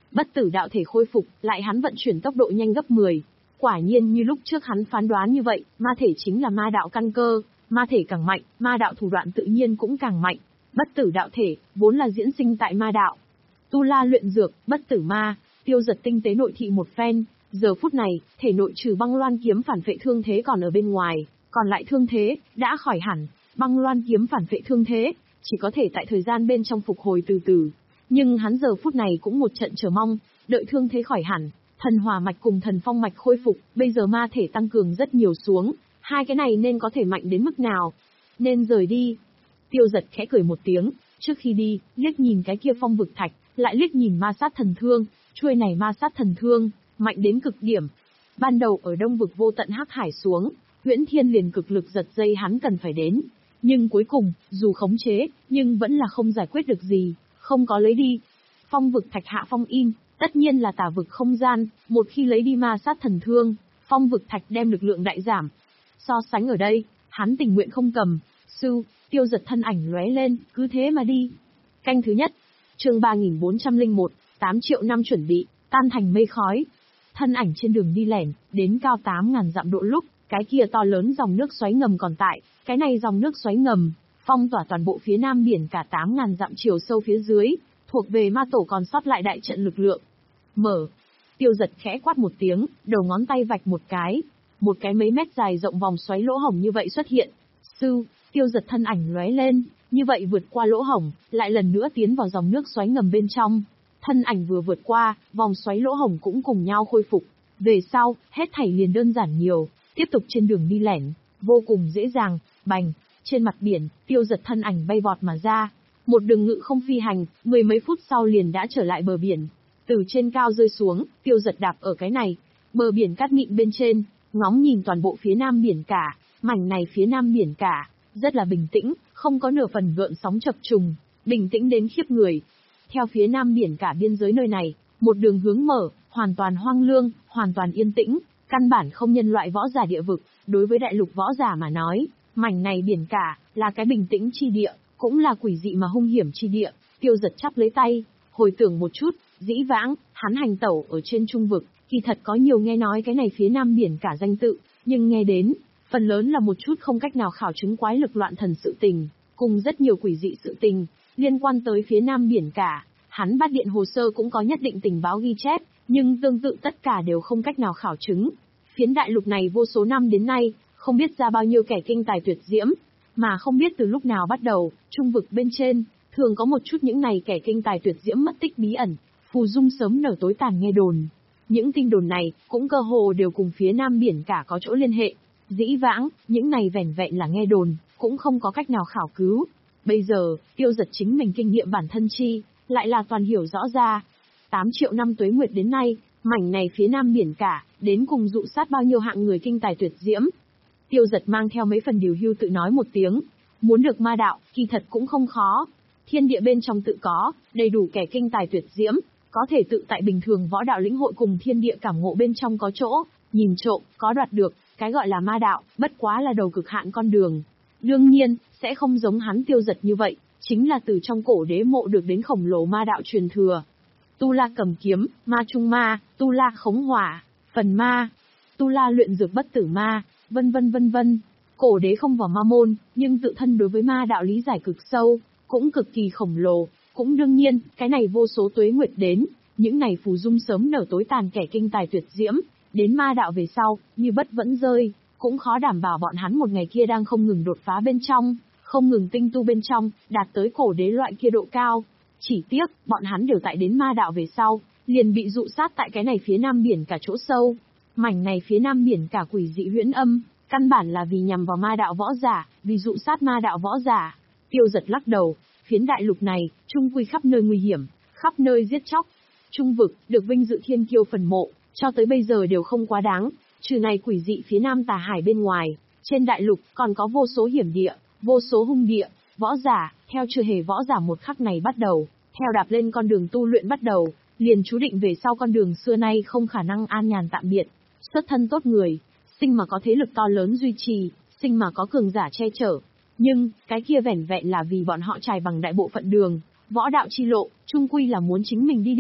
S1: Bất tử đạo thể khôi phục, lại hắn vận chuyển tốc độ nhanh gấp mười. Quả nhiên như lúc trước hắn phán đoán như vậy, ma thể chính là ma đạo căn cơ, ma thể càng mạnh, ma đạo thủ đoạn tự nhiên cũng càng mạnh. Bất tử đạo thể, vốn là diễn sinh tại ma đạo. Tu la luyện dược, bất tử ma, Tiêu Giật tinh tế nội thị một phen, giờ phút này, thể nội trừ băng loan kiếm phản phệ thương thế còn ở bên ngoài, còn lại thương thế, đã khỏi hẳn. Băng loan kiếm phản phệ thương thế, chỉ có thể tại thời gian bên trong phục hồi từ từ. Nhưng hắn giờ phút này cũng một trận chờ mong, đợi thương thế khỏi hẳn, thần hỏa mạch cùng thần phong mạch khôi phục, bây giờ ma thể tăng cường rất nhiều xuống, hai cái này nên có thể mạnh đến mức nào? Nên rời đi. Tiêu Giật khẽ cười một tiếng, trước khi đi, liếc nhìn cái kia phong vực thạch, lại liếc nhìn ma sát thần thương, chuôi này ma sát thần thương, mạnh đến cực điểm. Ban đầu ở đông vực vô tận hắc hải xuống, Huyễn Thiên liền cực lực giật dây hắn cần phải đến. Nhưng cuối cùng, dù khống chế, nhưng vẫn là không giải quyết được gì, không có lấy đi. Phong vực thạch hạ phong in, tất nhiên là tà vực không gian, một khi lấy đi ma sát thần thương, phong vực thạch đem lực lượng đại giảm. So sánh ở đây, hắn tình nguyện không cầm. Sư, Tiêu Giật thân ảnh lóe lên, cứ thế mà đi. Canh thứ nhất, chương ba nghìn bốn trăm lẻ một, tám triệu năm chuẩn bị, tan thành mây khói. Thân ảnh trên đường đi lẻn, đến cao tám ngàn dặm độ lúc, cái kia to lớn dòng nước xoáy ngầm còn tại, cái này dòng nước xoáy ngầm, phong tỏa toàn bộ phía nam biển cả tám ngàn dặm chiều sâu phía dưới, thuộc về ma tổ còn sót lại đại trận lực lượng. Mở. Tiêu Giật khẽ quát một tiếng, đầu ngón tay vạch một cái, một cái mấy mét dài rộng vòng xoáy lỗ hổng như vậy xuất hiện. Sư, Tiêu Giật thân ảnh lóe lên, như vậy vượt qua lỗ hổng, lại lần nữa tiến vào dòng nước xoáy ngầm bên trong. Thân ảnh vừa vượt qua, vòng xoáy lỗ hổng cũng cùng nhau khôi phục. Về sau, hết thảy liền đơn giản nhiều, tiếp tục trên đường đi lẻn, vô cùng dễ dàng. Bành, trên mặt biển, Tiêu Giật thân ảnh bay vọt mà ra. Một đường ngự không phi hành, mười mấy phút sau liền đã trở lại bờ biển. Từ trên cao rơi xuống, Tiêu Giật đạp ở cái này, bờ biển cát mịn bên trên, ngóng nhìn toàn bộ phía nam biển cả, mảnh này phía nam biển cả, rất là bình tĩnh, không có nửa phần gợn sóng chập trùng, bình tĩnh đến khiếp người. Theo phía nam biển cả biên giới nơi này, một đường hướng mở, hoàn toàn hoang lương, hoàn toàn yên tĩnh, căn bản không nhân loại võ giả địa vực, đối với đại lục võ giả mà nói, mảnh này biển cả, là cái bình tĩnh chi địa, cũng là quỷ dị mà hung hiểm chi địa. Tiêu Giật chắp lấy tay, hồi tưởng một chút, dĩ vãng, hắn hành tẩu ở trên trung vực, kỳ thật có nhiều nghe nói cái này phía nam biển cả danh tự, nhưng nghe đến, phần lớn là một chút không cách nào khảo chứng quái lực loạn thần sự tình, cùng rất nhiều quỷ dị sự tình, liên quan tới phía nam biển cả. Hắn bắt điện hồ sơ cũng có nhất định tình báo ghi chép, nhưng tương tự tất cả đều không cách nào khảo chứng. Phiến đại lục này vô số năm đến nay, không biết ra bao nhiêu kẻ kinh tài tuyệt diễm, mà không biết từ lúc nào bắt đầu, trung vực bên trên, thường có một chút những này kẻ kinh tài tuyệt diễm mất tích bí ẩn, phù dung sớm nở tối tàn nghe đồn. Những tin đồn này, cũng cơ hồ đều cùng phía nam biển cả có chỗ liên hệ. Dĩ vãng, những này vẻn vẹn là nghe đồn, cũng không có cách nào khảo cứu. Bây giờ, Tiêu Giật chính mình kinh nghiệm bản thân chi, lại là toàn hiểu rõ ra. tám triệu năm tuế nguyệt đến nay, mảnh này phía nam biển cả, đến cùng dụ sát bao nhiêu hạng người kinh tài tuyệt diễm. Tiêu Giật mang theo mấy phần điều hưu tự nói một tiếng, muốn được ma đạo, kỳ thật cũng không khó. Thiên địa bên trong tự có, đầy đủ kẻ kinh tài tuyệt diễm, có thể tự tại bình thường võ đạo lĩnh hội cùng thiên địa cảm ngộ bên trong có chỗ, nhìn trộm, có đoạt được, cái gọi là ma đạo, bất quá là đầu cực hạn con đường. Đương nhiên, sẽ không giống hắn Tiêu Giật như vậy, chính là từ trong cổ đế mộ được đến khổng lồ ma đạo truyền thừa. Tu La cầm kiếm, ma trung ma, tu La khống hỏa, phần ma, tu La luyện dược bất tử ma, vân vân vân vân. Cổ đế không vào ma môn, nhưng tự thân đối với ma đạo lý giải cực sâu, cũng cực kỳ khổng lồ, cũng đương nhiên, cái này vô số tuế nguyệt đến, những này phù dung sớm nở tối tàn kẻ kinh tài tuyệt diễm, đến ma đạo về sau, như bất vẫn rơi, cũng khó đảm bảo bọn hắn một ngày kia đang không ngừng đột phá bên trong, không ngừng tinh tu bên trong, đạt tới cổ đế loại kia độ cao. Chỉ tiếc, bọn hắn đều tại đến ma đạo về sau, liền bị dụ sát tại cái này phía nam biển cả chỗ sâu. Mảnh này phía nam biển cả quỷ dị huyễn âm, căn bản là vì nhằm vào ma đạo võ giả, vì dụ sát ma đạo võ giả. Tiêu Giật lắc đầu, phiến đại lục này, trung quy khắp nơi nguy hiểm, khắp nơi giết chóc. Trung vực, được vinh dự thiên kiêu phần mộ, cho tới bây giờ đều không quá đáng, trừ này quỷ dị phía nam tà hải bên ngoài, trên đại lục còn có vô số hiểm địa, vô số hung địa, võ giả, theo chưa hề võ giả một khắc này bắt đầu, theo đạp lên con đường tu luyện bắt đầu, liền chú định về sau con đường xưa nay không khả năng an nhàn tạm biệt. Xuất thân tốt người, sinh mà có thế lực to lớn duy trì, sinh mà có cường giả che chở. Nhưng, cái kia vẻn vẹn là vì bọn họ trải bằng đại bộ phận đường, võ đạo chi lộ, chung quy là muốn chính mình đi đi.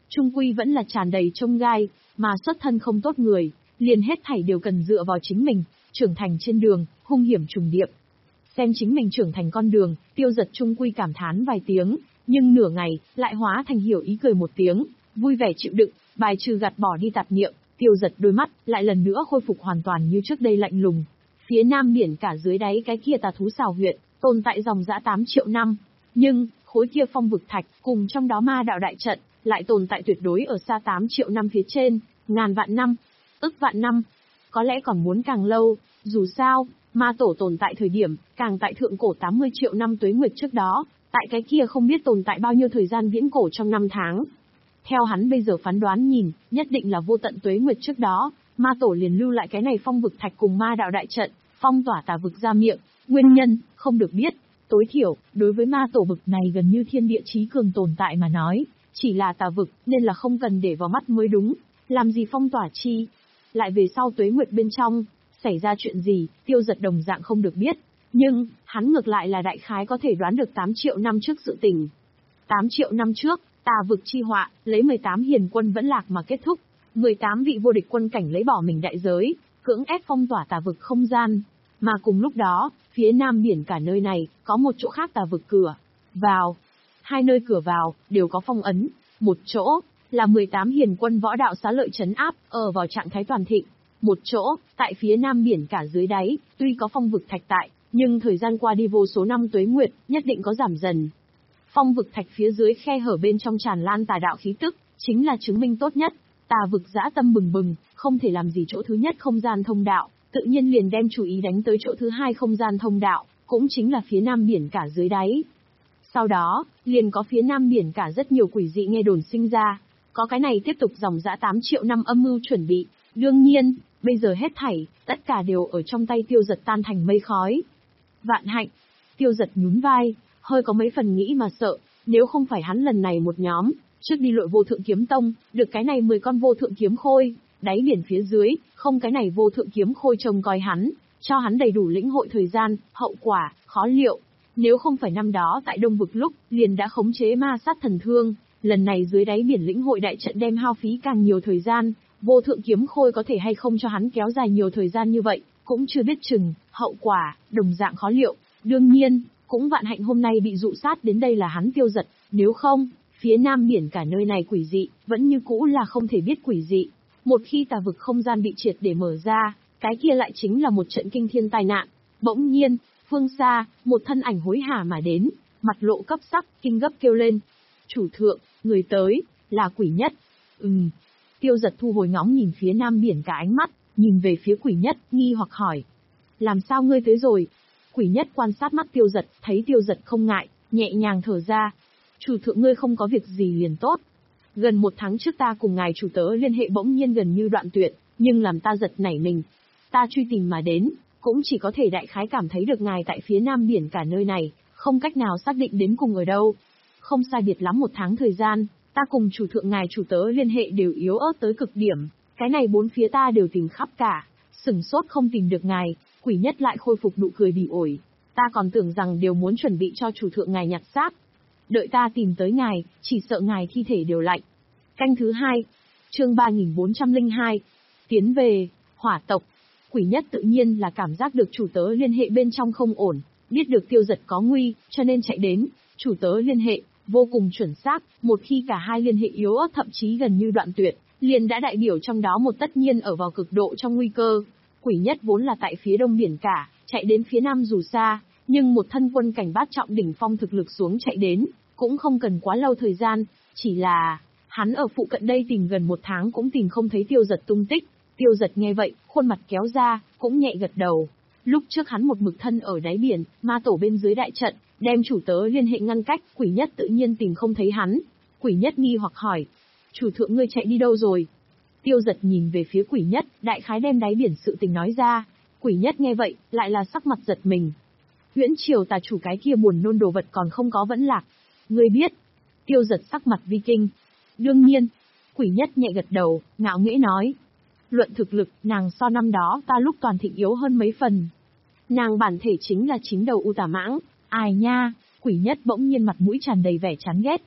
S1: trung quy vẫn là tràn đầy chông gai, mà xuất thân không tốt người, liền hết thảy đều cần dựa vào chính mình, trưởng thành trên đường, hung hiểm trùng điệp. Xem chính mình trưởng thành con đường, Tiêu Dật trung quy cảm thán vài tiếng, nhưng nửa ngày, lại hóa thành hiểu ý cười một tiếng, vui vẻ chịu đựng, bài trừ gạt bỏ đi tạp niệm, Tiêu Dật đôi mắt, lại lần nữa khôi phục hoàn toàn như trước đây lạnh lùng. Phía nam biển cả dưới đáy cái kia tà thú xào huyệt, tồn tại dòng dã tám triệu năm. Nhưng, khối kia phong vực thạch, cùng trong đó ma đạo đại trận, lại tồn tại tuyệt đối ở xa tám triệu năm phía trên, ngàn vạn năm, ức vạn năm. Có lẽ còn muốn càng lâu, dù sao, ma tổ tồn tại thời điểm, càng tại thượng cổ tám mươi triệu năm tuế nguyệt trước đó, tại cái kia không biết tồn tại bao nhiêu thời gian viễn cổ trong năm tháng. Theo hắn bây giờ phán đoán nhìn, nhất định là vô tận tuế nguyệt trước đó, ma tổ liền lưu lại cái này phong vực thạch cùng ma đạo đại trận, phong tỏa tà vực ra miệng, nguyên nhân, không được biết. Tối thiểu, đối với ma tổ vực này gần như thiên địa chí cường tồn tại mà nói, chỉ là tà vực, nên là không cần để vào mắt mới đúng, làm gì phong tỏa chi. Lại về sau tuế nguyệt bên trong, xảy ra chuyện gì, Tiêu Dật đồng dạng không được biết, nhưng, hắn ngược lại là đại khái có thể đoán được tám triệu năm trước sự tình. tám triệu năm trước, tà vực chi họa, lấy mười tám hiền quân vẫn lạc mà kết thúc, mười tám vị vô địch quân cảnh lấy bỏ mình đại giới, cưỡng ép phong tỏa tà vực không gian. Mà cùng lúc đó, phía nam biển cả nơi này, có một chỗ khác tà vực cửa vào. Hai nơi cửa vào, đều có phong ấn. Một chỗ, là mười tám hiền quân võ đạo xá lợi trấn áp, ở vào trạng thái toàn thịnh. Một chỗ, tại phía nam biển cả dưới đáy, tuy có phong vực thạch tại, nhưng thời gian qua đi vô số năm tuế nguyệt, nhất định có giảm dần. Phong vực thạch phía dưới khe hở bên trong tràn lan tà đạo khí tức, chính là chứng minh tốt nhất. Tà vực dã tâm bừng bừng, không thể làm gì chỗ thứ nhất không gian thông đạo, tự nhiên liền đem chú ý đánh tới chỗ thứ hai không gian thông đạo, cũng chính là phía nam biển cả dưới đáy. Sau đó, liền có phía nam biển cả rất nhiều quỷ dị nghe đồn sinh ra, có cái này tiếp tục dòng dã tám triệu năm âm mưu chuẩn bị, đương nhiên, bây giờ hết thảy, tất cả đều ở trong tay Tiêu Dật tan thành mây khói. Vạn hạnh, Tiêu Dật nhún vai, hơi có mấy phần nghĩ mà sợ, nếu không phải hắn lần này một nhóm, trước đi lội vô thượng kiếm tông, được cái này mười con vô thượng kiếm khôi, đáy biển phía dưới, không cái này vô thượng kiếm khôi trông coi hắn, cho hắn đầy đủ lĩnh hội thời gian, hậu quả, khó liệu. Nếu không phải năm đó tại Đông Vực lúc, liền đã khống chế ma sát thần thương, lần này dưới đáy biển lĩnh hội đại trận đem hao phí càng nhiều thời gian, vô thượng kiếm khôi có thể hay không cho hắn kéo dài nhiều thời gian như vậy, cũng chưa biết chừng, hậu quả, đồng dạng khó liệu. Đương nhiên, cũng vạn hạnh hôm nay bị dụ sát đến đây là hắn Tiêu Dật, nếu không, phía nam biển cả nơi này quỷ dị, vẫn như cũ là không thể biết quỷ dị. Một khi tà vực không gian bị triệt để mở ra, cái kia lại chính là một trận kinh thiên tai nạn. Bỗng nhiên, phương xa, một thân ảnh hối hả mà đến, mặt lộ cấp sắc, kinh gấp kêu lên. Chủ thượng, người tới, là Quỷ Nhất. Ừm. Tiêu Dật thu hồi ngóng nhìn phía nam biển cả ánh mắt, nhìn về phía Quỷ Nhất, nghi hoặc hỏi. Làm sao ngươi tới rồi? Quỷ Nhất quan sát mắt Tiêu Dật, thấy Tiêu Dật không ngại, nhẹ nhàng thở ra. Chủ thượng ngươi không có việc gì liền tốt. Gần một tháng trước ta cùng ngài chủ tớ liên hệ bỗng nhiên gần như đoạn tuyệt, nhưng làm ta giật nảy mình. Ta truy tìm mà đến, cũng chỉ có thể đại khái cảm thấy được ngài tại phía nam biển cả nơi này, không cách nào xác định đến cùng ở đâu. Không sai biệt lắm một tháng thời gian, ta cùng chủ thượng ngài chủ tớ liên hệ đều yếu ớt tới cực điểm, cái này bốn phía ta đều tìm khắp cả, sửng sốt không tìm được ngài. Quỷ Nhất lại khôi phục nụ cười bỉ ổi. Ta còn tưởng rằng đều muốn chuẩn bị cho chủ thượng ngài nhặt xác. Đợi ta tìm tới ngài, chỉ sợ ngài thi thể đều lạnh. Canh thứ hai, chương ba nghìn bốn trăm lẻ hai, tiến về, hỏa tộc. Quỷ Nhất tự nhiên là cảm giác được chủ tớ liên hệ bên trong không ổn, biết được Tiêu Dật có nguy, cho nên chạy đến. Chủ tớ liên hệ, vô cùng chuẩn xác, một khi cả hai liên hệ yếu ớt thậm chí gần như đoạn tuyệt, liền đã đại biểu trong đó một tất nhiên ở vào cực độ trong nguy cơ. Quỷ Nhất vốn là tại phía đông biển cả, chạy đến phía nam dù xa, nhưng một thân quân cảnh bát trọng đỉnh phong thực lực xuống chạy đến, cũng không cần quá lâu thời gian, chỉ là hắn ở phụ cận đây tìm gần một tháng cũng tìm không thấy Tiêu Dật tung tích. Tiêu Dật nghe vậy, khuôn mặt kéo ra, cũng nhẹ gật đầu. Lúc trước hắn một mực thân ở đáy biển, ma tổ bên dưới đại trận, đem chủ tớ liên hệ ngăn cách, Quỷ Nhất tự nhiên tìm không thấy hắn. Quỷ Nhất nghi hoặc hỏi, chủ thượng ngươi chạy đi đâu rồi? Tiêu Dật nhìn về phía Quỷ Nhất, đại khái đem đáy biển sự tình nói ra. Quỷ Nhất nghe vậy, lại là sắc mặt giật mình. Huyễn Triều tà chủ cái kia buồn nôn đồ vật còn không có vẫn lạc. Ngươi biết? Tiêu Dật sắc mặt vi kinh. Đương nhiên. Quỷ Nhất nhẹ gật đầu, ngạo nghễ nói. Luận thực lực, nàng so năm đó ta lúc toàn thịnh yếu hơn mấy phần. Nàng bản thể chính là chính đầu U Tà Mãng. Ai nha? Quỷ Nhất bỗng nhiên mặt mũi tràn đầy vẻ chán ghét.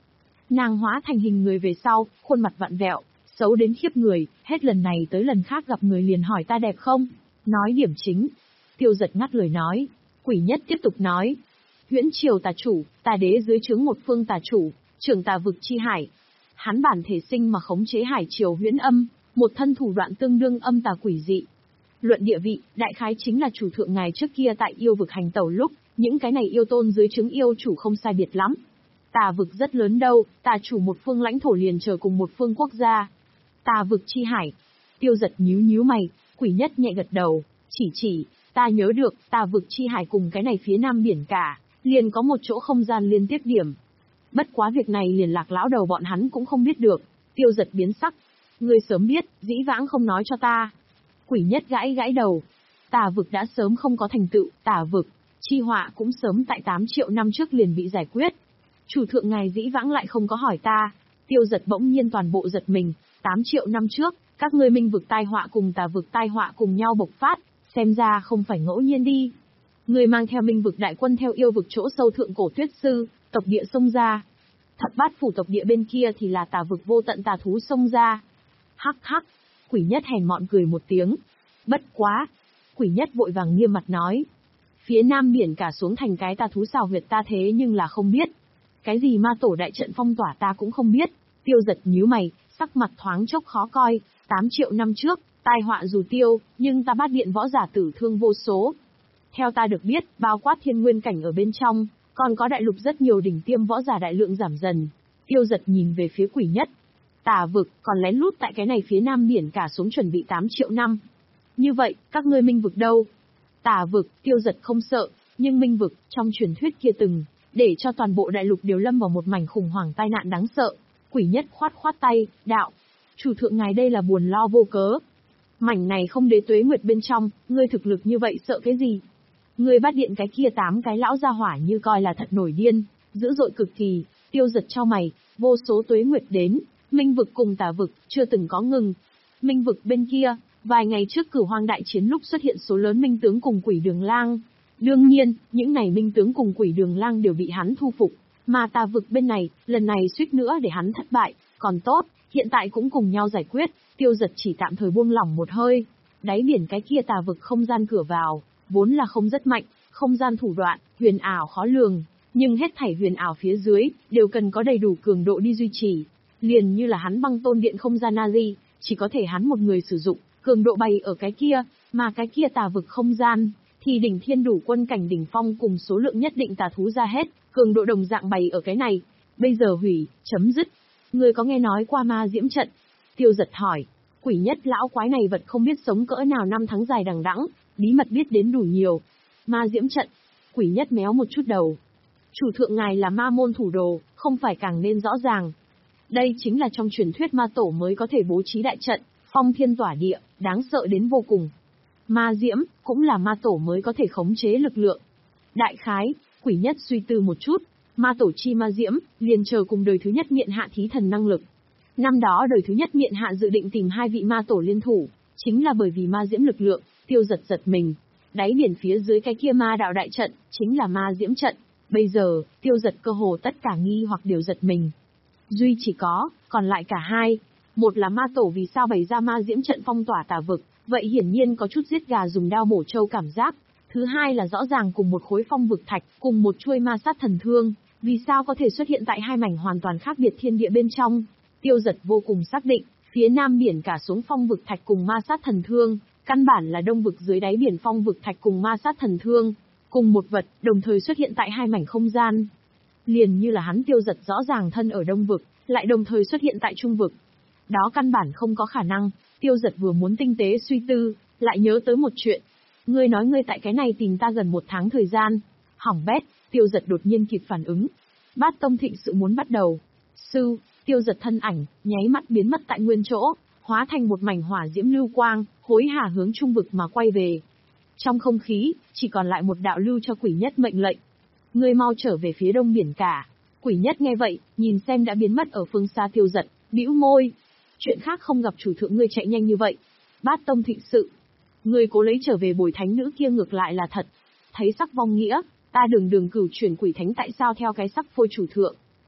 S1: Nàng hóa thành hình người về sau, khuôn mặt vặn vẹo, xấu đến khiếp người, hết lần này tới lần khác gặp người liền hỏi ta đẹp không? Nói điểm chính. Tiêu Giật ngắt lời nói. Quỷ Nhất tiếp tục nói. Huyễn Triều tà chủ, tà đế dưới trướng một phương tà chủ, trưởng tà vực chi hải. Hắn bản thể sinh mà khống chế hải triều huyễn âm, một thân thủ đoạn tương đương âm tà quỷ dị. Luận địa vị, đại khái chính là chủ thượng ngài trước kia tại yêu vực hành tẩu lúc, những cái này yêu tôn dưới trướng yêu chủ không sai biệt lắm. Tà vực rất lớn đâu, tà chủ một phương lãnh thổ liền chờ cùng một phương quốc gia. Tà vực chi hải. Tiêu Giật nhíu nhíu mày, Quỷ Nhất nhẹ gật đầu, chỉ chỉ, ta nhớ được, tà vực chi hải cùng cái này phía nam biển cả, liền có một chỗ không gian liên tiếp điểm. Bất quá việc này liền Lạc lão đầu bọn hắn cũng không biết được. Tiêu Giật biến sắc. Ngươi sớm biết, dĩ vãng không nói cho ta. Quỷ Nhất gãi gãi đầu. Tà vực đã sớm không có thành tựu, tà vực, chi họa cũng sớm tại tám triệu năm trước liền bị giải quyết. Chủ thượng ngài dĩ vãng lại không có hỏi ta. Tiêu Giật bỗng nhiên toàn bộ giật mình. tám triệu năm trước, các ngươi minh vực tai họa cùng tà vực tai họa cùng nhau bộc phát, xem ra không phải ngẫu nhiên đi. Người mang theo minh vực đại quân theo yêu vực chỗ sâu thượng cổ tuyết sư, tộc địa xông ra. Thập bát phủ tộc địa bên kia thì là tà vực vô tận tà thú xông ra. Hắc hắc, Quỷ Nhất hèn mọn cười một tiếng. Bất quá. Quỷ Nhất vội vàng nghiêm mặt nói. Phía nam biển cả xuống thành cái tà thú xào huyệt ta thế nhưng là không biết. Cái gì ma tổ đại trận phong tỏa ta cũng không biết. Tiêu Giật nhíu mày, sắc mặt thoáng chốc khó coi. tám triệu năm trước, tai họa dù tiêu, nhưng ta bát điện võ giả tử thương vô số. Theo ta được biết, bao quát thiên nguyên cảnh ở bên trong, còn có đại lục rất nhiều đỉnh tiêm võ giả đại lượng giảm dần. Tiêu Giật nhìn về phía Quỷ Nhất. Tà vực, còn lén lút tại cái này phía nam biển cả xuống chuẩn bị tám triệu năm. Như vậy, các ngươi minh vực đâu? Tà vực, Tiêu Giật không sợ, nhưng minh vực, trong truyền thuyết kia từng, để cho toàn bộ đại lục đều lâm vào một mảnh khủng hoảng tai nạn đáng sợ. Quỷ Nhất khoát khoát tay, đạo. Chủ thượng ngài đây là buồn lo vô cớ. Mảnh này không đế tuế nguyệt bên trong, ngươi thực lực như vậy sợ cái gì? Ngươi bắt điện cái kia tám cái lão gia hỏa như coi là thật nổi điên, dữ dội cực kỳ. Tiêu Giật cho mày, vô số tuế nguyệt đến, minh vực cùng tà vực, chưa từng có ngừng. Minh vực bên kia, vài ngày trước Cửu Hoang đại chiến lúc xuất hiện số lớn minh tướng cùng quỷ đường lang. Đương nhiên, những này minh tướng cùng quỷ đường lang đều bị hắn thu phục, mà tà vực bên này, lần này suýt nữa để hắn thất bại, còn tốt, hiện tại cũng cùng nhau giải quyết. Tiêu Giật chỉ tạm thời buông lỏng một hơi. Đáy biển cái kia tà vực không gian cửa vào, vốn là không rất mạnh, không gian thủ đoạn, huyền ảo khó lường, nhưng hết thảy huyền ảo phía dưới, đều cần có đầy đủ cường độ đi duy trì. Liền như là hắn băng tôn điện không gian Nazi, chỉ có thể hắn một người sử dụng, cường độ bày ở cái kia, mà cái kia tà vực không gian, thì đỉnh thiên đủ quân cảnh đỉnh phong cùng số lượng nhất định tà thú ra hết, cường độ đồng dạng bày ở cái này. Bây giờ hủy, chấm dứt. Người có nghe nói qua ma diễm trận? Tiêu Giật hỏi. Quỷ Nhất lão quái này vật không biết sống cỡ nào năm tháng dài đằng đẵng, bí mật biết đến đủ nhiều. Ma diễm trận. Quỷ Nhất méo một chút đầu. Chủ thượng ngài là ma môn thủ đồ, không phải càng nên rõ ràng. Đây chính là trong truyền thuyết ma tổ mới có thể bố trí đại trận, phong thiên tỏa địa, đáng sợ đến vô cùng. Ma diễm, cũng là ma tổ mới có thể khống chế lực lượng. Đại khái, Quỷ Nhất suy tư một chút, ma tổ chi ma diễm, liền chờ cùng đời thứ nhất miện hạ thí thần năng lực. Năm đó đời thứ nhất miện hạ dự định tìm hai vị ma tổ liên thủ, chính là bởi vì ma diễm lực lượng. Tiêu Giật giật mình. Đáy biển phía dưới cái kia ma đạo đại trận, chính là ma diễm trận. Bây giờ, Tiêu Giật cơ hồ tất cả nghi hoặc đều giật mình. Duy chỉ có, còn lại cả hai. Một là ma tổ vì sao bày ra ma diễm trận phong tỏa tà vực, vậy hiển nhiên có chút giết gà dùng đao bổ trâu cảm giác. Thứ hai là rõ ràng cùng một khối phong vực thạch, cùng một chuôi ma sát thần thương, vì sao có thể xuất hiện tại hai mảnh hoàn toàn khác biệt thiên địa bên trong. Tiêu Giật vô cùng xác định, phía nam biển cả xuống phong vực thạch cùng ma sát thần thương, căn bản là đông vực dưới đáy biển phong vực thạch cùng ma sát thần thương, cùng một vật, đồng thời xuất hiện tại hai mảnh không gian. Liền như là hắn Tiêu Giật rõ ràng thân ở đông vực, lại đồng thời xuất hiện tại trung vực. Đó căn bản không có khả năng. Tiêu Giật vừa muốn tinh tế suy tư, lại nhớ tới một chuyện. Ngươi nói ngươi tại cái này tìm ta gần một tháng thời gian. Hỏng bét. Tiêu Giật đột nhiên kịp phản ứng. Bát tông thịnh sự muốn bắt đầu. Sư. Tiêu Giật thân ảnh, nháy mắt biến mất tại nguyên chỗ, hóa thành một mảnh hỏa diễm lưu quang, hối hả hướng trung vực mà quay về. Trong không khí, chỉ còn lại một đạo lưu cho Quỷ Nhất mệnh lệnh. Ngươi mau trở về phía đông biển cả. Quỷ Nhất nghe vậy, nhìn xem đã biến mất ở phương xa Tiêu Giật, bĩu môi. Chuyện khác không gặp chủ thượng ngươi chạy nhanh như vậy. Bát tông thịnh sự. Ngươi cố lấy trở về bồi thánh nữ kia ngược lại là thật. Thấy sắc vong nghĩa, ta đường đường cửu chuyển quỷ thánh tại sao theo cái sắc phôi chủ thượng.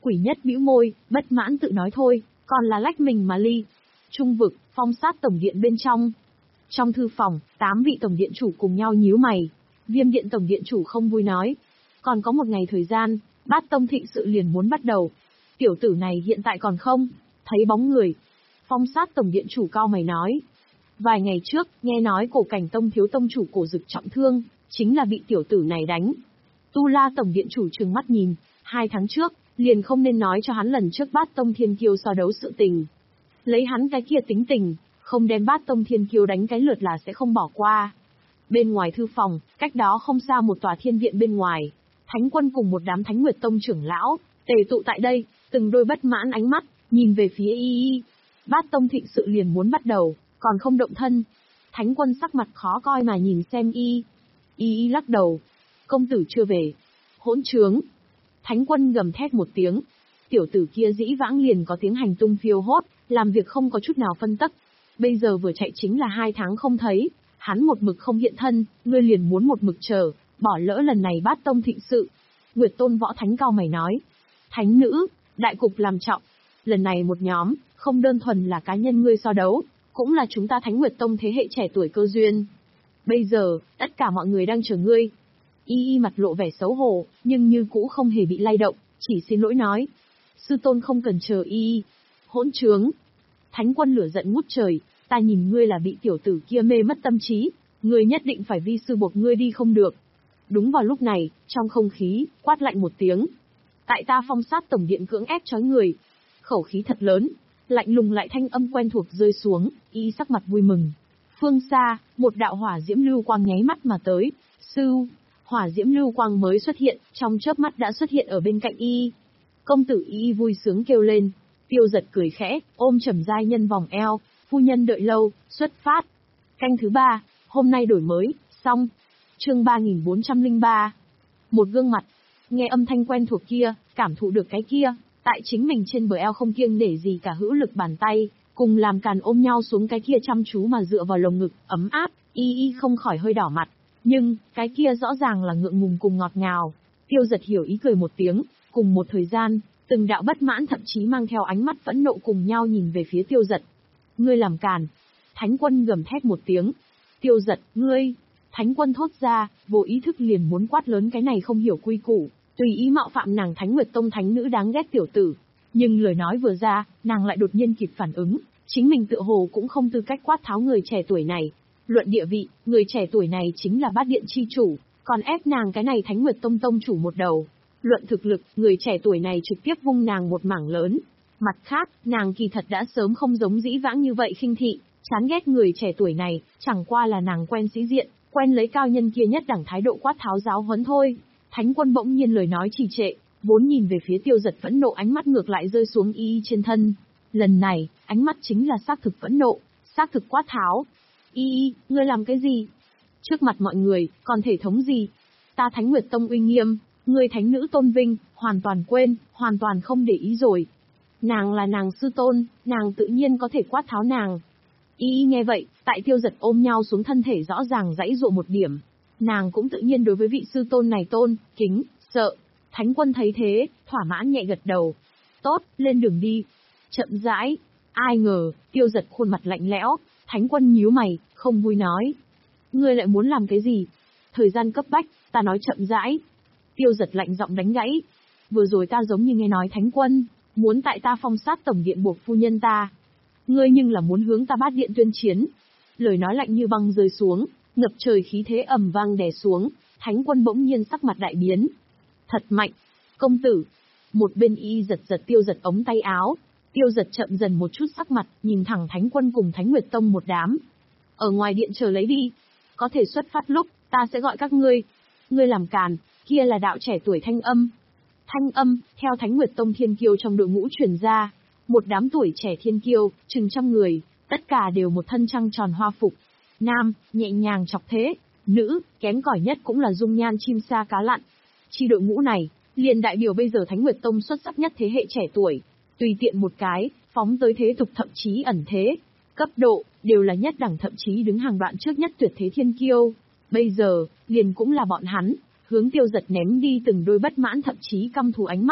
S1: Quỷ nhất bĩu môi, bất mãn tự nói thôi, còn là lách mình mà ly. Trung vực, phong sát tổng điện bên trong. Trong thư phòng, tám vị tổng điện chủ cùng nhau nhíu mày. Viêm điện tổng điện chủ không vui nói. Còn có một ngày thời gian, bát tông thịnh sự liền muốn bắt đầu. Tiểu tử này hiện tại còn không thấy bóng người. Phong sát tổng điện chủ cao mày nói. Vài ngày trước, nghe nói cổ cảnh tông thiếu tông chủ cổ dực trọng thương, chính là bị tiểu tử này đánh. Tu La tổng điện chủ trừng mắt nhìn, hai tháng trước, liền không nên nói cho hắn lần trước bát tông thiên kiêu so đấu sự tình. Lấy hắn cái kia tính tình, không đem bát tông thiên kiêu đánh cái lượt là sẽ không bỏ qua. Bên ngoài thư phòng, cách đó không xa một tòa thiên viện bên ngoài, Thánh quân cùng một đám Thánh Nguyệt tông trưởng lão, tề tụ tại đây, từng đôi bất mãn ánh mắt, nhìn về phía y y. Bát tông thịnh sự liền muốn bắt đầu, còn không động thân. Thánh quân sắc mặt khó coi mà nhìn xem y. Y y lắc đầu. Công tử chưa về. Hỗn trướng. Thánh quân gầm thét một tiếng. Tiểu tử kia dĩ vãng liền có tiếng hành tung phiêu hốt, làm việc không có chút nào phân tắc. Bây giờ vừa chạy chính là hai tháng không thấy, hắn một mực không hiện thân, ngươi liền muốn một mực chờ, bỏ lỡ lần này bát tông thịnh sự. Nguyệt tôn võ thánh cao mày nói. Thánh nữ, đại cục làm trọng. Lần này một nhóm, không đơn thuần là cá nhân ngươi so đấu, cũng là chúng ta Thánh Nguyệt tông thế hệ trẻ tuổi cơ duyên. Bây giờ, tất cả mọi người đang chờ ngươi. Y y mặt lộ vẻ xấu hổ, nhưng như cũ không hề bị lay động, chỉ xin lỗi nói. Sư tôn không cần chờ y y. Hỗn trướng. Thánh quân lửa giận ngút trời, ta nhìn ngươi là bị tiểu tử kia mê mất tâm trí, ngươi nhất định phải vi sư buộc ngươi đi không được. Đúng vào lúc này, trong không khí, quát lạnh một tiếng. Tại ta phong sát tổng điện cưỡng ép trói người. Khẩu khí thật lớn, lạnh lùng lại thanh âm quen thuộc rơi xuống, y sắc mặt vui mừng. Phương xa, một đạo hỏa diễm lưu quang nháy mắt mà tới, sư, hỏa diễm lưu quang mới xuất hiện, trong chớp mắt đã xuất hiện ở bên cạnh y. Công tử y vui sướng kêu lên, Tiêu Giật cười khẽ, ôm Trầm Giai Nhân vòng eo, phu nhân đợi lâu, xuất phát. Canh thứ ba, hôm nay đổi mới, xong. Chương ba nghìn bốn trăm lẻ ba. Một gương mặt, nghe âm thanh quen thuộc kia, cảm thụ được cái kia, tại chính mình trên bờ eo không kiêng để gì cả hữu lực bàn tay, cùng làm càn ôm nhau xuống cái kia chăm chú mà dựa vào lồng ngực, ấm áp, y y không khỏi hơi đỏ mặt. Nhưng, cái kia rõ ràng là ngượng ngùng cùng ngọt ngào. Tiêu Giật hiểu ý cười một tiếng, cùng một thời gian, từng đạo bất mãn thậm chí mang theo ánh mắt phẫn nộ cùng nhau nhìn về phía Tiêu Giật. Ngươi làm càn. Thánh quân gầm thét một tiếng. Tiêu Giật, ngươi. Thánh quân thốt ra, vô ý thức liền muốn quát lớn cái này không hiểu quy củ, tùy ý mạo phạm nàng Thánh Nguyệt tông thánh nữ đáng ghét tiểu tử. Nhưng lời nói vừa ra, nàng lại đột nhiên kịp phản ứng, chính mình tựa hồ cũng không tư cách quát tháo người trẻ tuổi này. Luận địa vị, người trẻ tuổi này chính là bát điện chi chủ, còn ép nàng cái này Thánh Nguyệt tông tông chủ một đầu. Luận thực lực, người trẻ tuổi này trực tiếp vung nàng một mảng lớn. Mặt khác, nàng kỳ thật đã sớm không giống dĩ vãng như vậy khinh thị, chán ghét người trẻ tuổi này, chẳng qua là nàng quen sĩ diện, quen lấy cao nhân kia nhất đẳng thái độ quát tháo giáo huấn thôi. Thánh quân bỗng nhiên lời nói trì trệ, vốn nhìn về phía Tiêu Giật phẫn nộ ánh mắt ngược lại rơi xuống y trên thân. Lần này, ánh mắt chính là xác thực phẫn nộ, xác thực quát tháo. Y y, ngươi làm cái gì? Trước mặt mọi người, còn thể thống gì? Ta Thánh Nguyệt tông uy nghiêm, ngươi thánh nữ tôn vinh, hoàn toàn quên, hoàn toàn không để ý rồi. Nàng là nàng sư tôn, nàng tự nhiên có thể quát tháo nàng. Y y nghe vậy, tại Tiêu Giật ôm nhau xuống thân thể rõ ràng dãy dụa một điểm. Nàng cũng tự nhiên đối với vị sư tôn này tôn, kính, sợ. Thánh quân thấy thế, thỏa mãn nhẹ gật đầu. Tốt, lên đường đi. Chậm rãi. Ai ngờ, Tiêu Giật khuôn mặt lạnh lẽo, Thánh quân nhíu mày, không vui nói. Ngươi lại muốn làm cái gì? Thời gian cấp bách, ta nói chậm rãi. Tiêu Giật lạnh giọng đánh gãy. Vừa rồi ta giống như nghe nói Thánh quân, muốn tại ta phong sát tổng điện buộc phu nhân ta. Ngươi nhưng là muốn hướng ta bát điện tuyên chiến. Lời nói lạnh như băng rơi xuống, ngập trời khí thế ầm vang đè xuống, Thánh quân bỗng nhiên sắc mặt đại biến. Thật mạnh, công tử. Một bên y giật giật Tiêu Giật ống tay áo. Tiêu Giật chậm dần một chút sắc mặt, nhìn thẳng Thánh quân cùng Thánh Nguyệt tông một đám. Ở ngoài điện chờ lấy đi. Có thể xuất phát lúc, ta sẽ gọi các ngươi. Ngươi làm càn, kia là đạo trẻ tuổi thanh âm. Thanh âm, theo Thánh Nguyệt tông thiên kiêu trong đội ngũ truyền ra. Một đám tuổi trẻ thiên kiêu, chừng trăm người, tất cả đều một thân trăng tròn hoa phục. Nam, nhẹ nhàng chọc thế. Nữ, kém cỏi nhất cũng là dung nhan chim sa cá lặn. Chi đội ngũ này, liền đại biểu bây giờ Thánh Nguyệt tông xuất sắc nhất thế hệ trẻ tuổi. Tùy tiện một cái, phóng tới thế tục thậm chí ẩn thế. Cấp độ, đều là nhất đẳng thậm chí đứng hàng đoạn trước nhất tuyệt thế thiên kiêu. Bây giờ, liền cũng là bọn hắn, hướng Tiêu Giật ném đi từng đôi bất mãn thậm chí căm thù ánh mắt.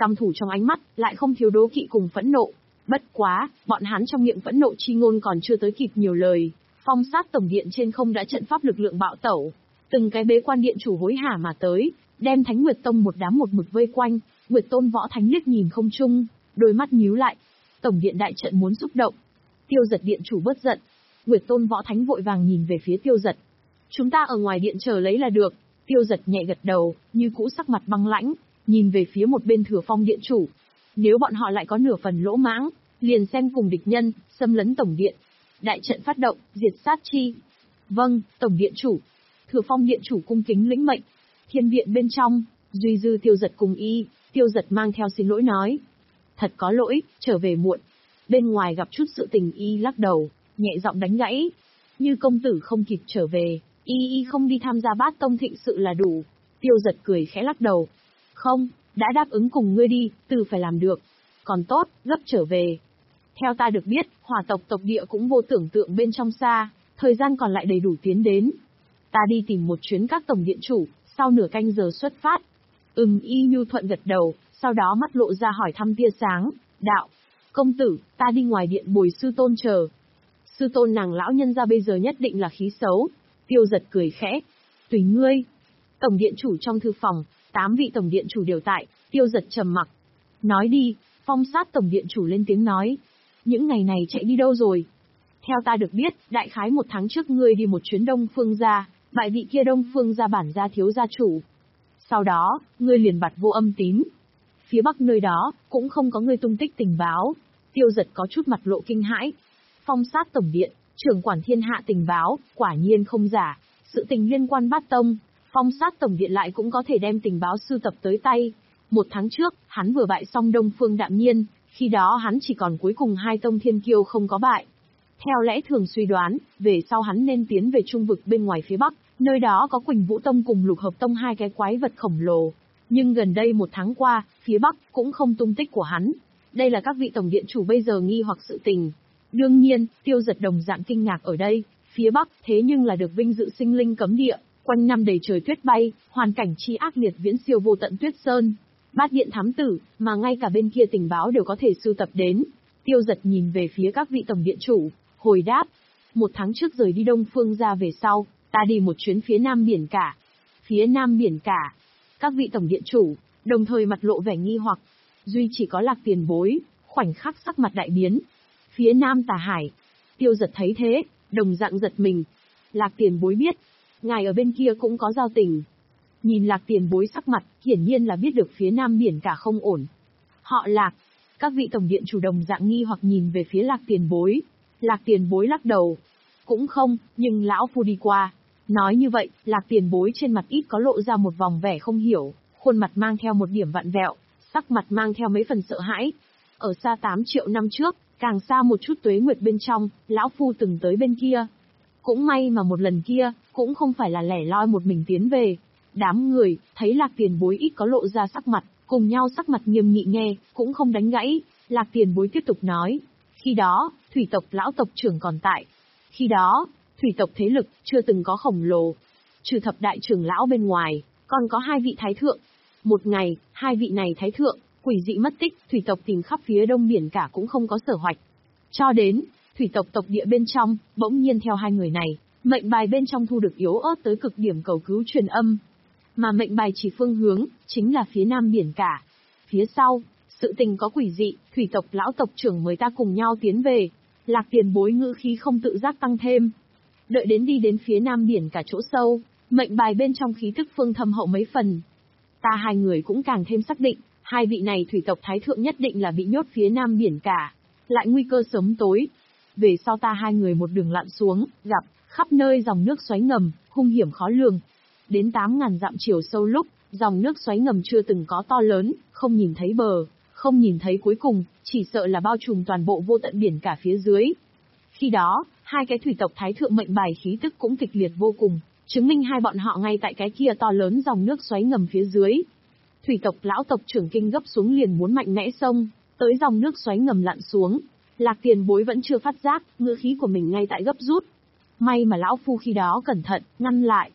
S1: căm thù trong ánh mắt, lại không thiếu đố kỵ cùng phẫn nộ. Bất quá, bọn hắn trong miệng phẫn nộ chi ngôn còn chưa tới kịp nhiều lời, phong sát tổng điện trên không đã trận pháp lực lượng bạo tẩu. Từng cái bế quan điện chủ hối hả mà tới, đem Thánh Nguyệt Tông một đám một mực vây quanh. Nguyệt Tôn Võ Thánh liếc nhìn không trung, đôi mắt nhíu lại. Tổng điện đại trận muốn xúc động. Tiêu Giật điện chủ bớt giận. Nguyệt Tôn Võ Thánh vội vàng nhìn về phía Tiêu Giật. Chúng ta ở ngoài điện chờ lấy là được. Tiêu Giật nhẹ gật đầu, như cũ sắc mặt băng lãnh, nhìn về phía một bên Thừa Phong điện chủ. Nếu bọn họ lại có nửa phần lỗ mãng, liền xem cùng địch nhân, xâm lấn tổng điện. Đại trận phát động, diệt sát chi. Vâng, tổng điện chủ. Thừa Phong điện chủ cung kính lĩnh mệnh. Thiên viện bên trong, Duy Dư Tiêu Giật cùng y, Tiêu Giật mang theo xin lỗi nói. Thật có lỗi, trở về muộn. Bên ngoài gặp chút sự tình y lắc đầu, nhẹ giọng đánh gãy. Như công tử không kịp trở về, y y không đi tham gia bát tông thịnh sự là đủ. Tiêu Giật cười khẽ lắc đầu. Không, đã đáp ứng cùng ngươi đi, từ phải làm được. Còn tốt, gấp trở về. Theo ta được biết, hỏa tộc tộc địa cũng vô tưởng tượng bên trong xa, thời gian còn lại đầy đủ tiến đến. Ta đi tìm một chuyến các tổng điện chủ, sau nửa canh giờ xuất phát. Ừm y nhu thuận gật đầu, sau đó mắt lộ ra hỏi thăm tia sáng, đạo. Công tử, ta đi ngoài điện bồi sư tôn chờ. Sư tôn nàng lão nhân ra bây giờ nhất định là khí xấu. Tiêu Giật cười khẽ. Tùy ngươi. Tổng điện chủ trong thư phòng, tám vị tổng điện chủ đều tại, Tiêu Giật trầm mặc. Nói đi, phong sát tổng điện chủ lên tiếng nói. Những ngày này chạy đi đâu rồi? Theo ta được biết, đại khái một tháng trước ngươi đi một chuyến Đông Phương gia, bại vị kia Đông Phương gia bản gia thiếu gia chủ. Sau đó, ngươi liền bặt vô âm tín. Phía bắc nơi đó, cũng không có ngươi tung tích tình báo. Tiêu Giật có chút mặt lộ kinh hãi. Phong sát tổng điện, trưởng quản thiên hạ tình báo, quả nhiên không giả. Sự tình liên quan bát tông, phong sát tổng điện lại cũng có thể đem tình báo sưu tập tới tay. Một tháng trước, hắn vừa bại xong Đông Phương Đạm Nhiên, khi đó hắn chỉ còn cuối cùng hai tông thiên kiêu không có bại. Theo lẽ thường suy đoán, về sau hắn nên tiến về trung vực bên ngoài phía bắc, nơi đó có Quỳnh Vũ Tông cùng Lục Hợp Tông hai cái quái vật khổng lồ. Nhưng gần đây một tháng qua, phía bắc cũng không tung tích của hắn. Đây là các vị tổng điện chủ bây giờ nghi hoặc sự tình. Đương nhiên, Tiêu Giật đồng dạng kinh ngạc ở đây, phía bắc thế nhưng là được vinh dự sinh linh cấm địa, quanh năm đầy trời tuyết bay, hoàn cảnh chi ác liệt viễn siêu vô tận tuyết sơn. Bát điện thám tử, mà ngay cả bên kia tình báo đều có thể sưu tập đến. Tiêu Giật nhìn về phía các vị tổng điện chủ, hồi đáp. Một tháng trước rời đi Đông Phương ra về sau, ta đi một chuyến phía nam biển cả. Phía nam biển cả. Các vị tổng điện chủ, đồng thời mặt lộ vẻ nghi hoặc. Duy chỉ có Lạc Tiền Bối, khoảnh khắc sắc mặt đại biến. Phía nam tà hải. Tiêu Giật thấy thế, đồng dạng giật mình. Lạc Tiền Bối biết, ngài ở bên kia cũng có giao tình. Nhìn Lạc Tiền Bối sắc mặt, hiển nhiên là biết được phía nam biển cả không ổn. Họ Lạc. Các vị tổng điện chủ đồng dạng nghi hoặc nhìn về phía Lạc Tiền Bối. Lạc Tiền Bối lắc đầu. Cũng không, nhưng lão phu đi qua. Nói như vậy, Lạc Tiền Bối trên mặt ít có lộ ra một vòng vẻ không hiểu, khuôn mặt mang theo một điểm vặn vẹo, sắc mặt mang theo mấy phần sợ hãi. Ở xa tám triệu năm trước, càng xa một chút tuế nguyệt bên trong, lão phu từng tới bên kia. Cũng may mà một lần kia, cũng không phải là lẻ loi một mình tiến về. Đám người, thấy Lạc Tiền Bối ít có lộ ra sắc mặt, cùng nhau sắc mặt nghiêm nghị nghe, cũng không đánh gãy. Lạc Tiền Bối tiếp tục nói. Khi đó, thủy tộc lão tộc trưởng còn tại. Khi đó, thủy tộc thế lực, chưa từng có khổng lồ. Trừ thập đại trưởng lão bên ngoài, còn có hai vị thái thượng. Một ngày, hai vị này thái thượng, quỷ dị mất tích, thủy tộc tìm khắp phía đông biển cả cũng không có sở hoạch. Cho đến, thủy tộc tộc địa bên trong, bỗng nhiên theo hai người này, mệnh bài bên trong thu được yếu ớt tới cực điểm cầu cứu truyền âm. Mà mệnh bài chỉ phương hướng, chính là phía nam biển cả. Phía sau, sự tình có quỷ dị, thủy tộc lão tộc trưởng mời ta cùng nhau tiến về. Lạc Tiền Bối ngữ khí không tự giác tăng thêm. Đợi đến đi đến phía nam biển cả chỗ sâu, mệnh bài bên trong khí tức phương thâm hậu mấy phần. Ta hai người cũng càng thêm xác định, hai vị này thủy tộc thái thượng nhất định là bị nhốt phía nam biển cả. Lại nguy cơ sớm tối. Về sau ta hai người một đường lặn xuống, gặp, khắp nơi dòng nước xoáy ngầm, hung hiểm khó lường. Đến tám ngàn dặm chiều sâu lúc, dòng nước xoáy ngầm chưa từng có to lớn, không nhìn thấy bờ, không nhìn thấy cuối cùng, chỉ sợ là bao trùm toàn bộ vô tận biển cả phía dưới. Khi đó, hai cái thủy tộc thái thượng mệnh bài khí tức cũng kịch liệt vô cùng, chứng minh hai bọn họ ngay tại cái kia to lớn dòng nước xoáy ngầm phía dưới. Thủy tộc lão tộc trưởng kinh gấp xuống liền muốn mạnh mẽ xông tới dòng nước xoáy ngầm lặn xuống. Lạc Tiền Bối vẫn chưa phát giác, ngữ khí của mình ngay tại gấp rút. May mà lão phu khi đó cẩn thận, ngăn lại.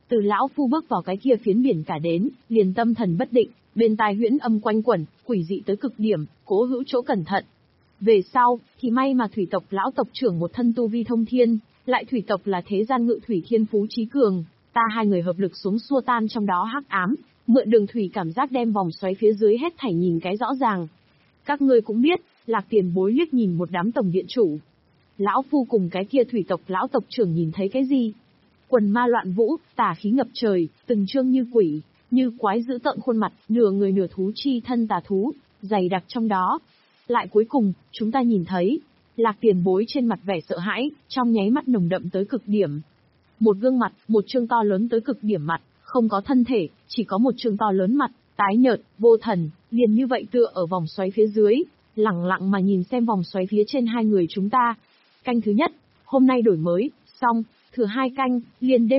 S1: Từ lão phu bước vào cái kia phiến biển cả đến, liền tâm thần bất định, bên tai huyễn âm quanh quẩn, quỷ dị tới cực điểm, cố hữu chỗ cẩn thận. Về sau, thì may mà thủy tộc lão tộc trưởng một thân tu vi thông thiên, lại thủy tộc là thế gian ngự thủy thiên phú trí cường, ta hai người hợp lực xuống xua tan trong đó hắc ám, mượn đường thủy cảm giác đem vòng xoáy phía dưới hết thảy nhìn cái rõ ràng. Các ngươi cũng biết, Lạc Tiền Bối liếc nhìn một đám tổng điện chủ. Lão phu cùng cái kia thủy tộc lão tộc trưởng nhìn thấy cái gì? Quần ma loạn vũ, tà khí ngập trời, từng trương như quỷ, như quái dữ tợn khuôn mặt, nửa người nửa thú chi thân tà thú, dày đặc trong đó. Lại cuối cùng, chúng ta nhìn thấy, Lạc Tiền Bối trên mặt vẻ sợ hãi, trong nháy mắt nồng đậm tới cực điểm. Một gương mặt, một trương to lớn tới cực điểm mặt, không có thân thể, chỉ có một trương to lớn mặt, tái nhợt, vô thần, liền như vậy tựa ở vòng xoáy phía dưới, lặng lặng mà nhìn xem vòng xoáy phía trên hai người chúng ta. Canh thứ nhất, hôm nay đổi mới, xong, thừa hai canh, liền đêm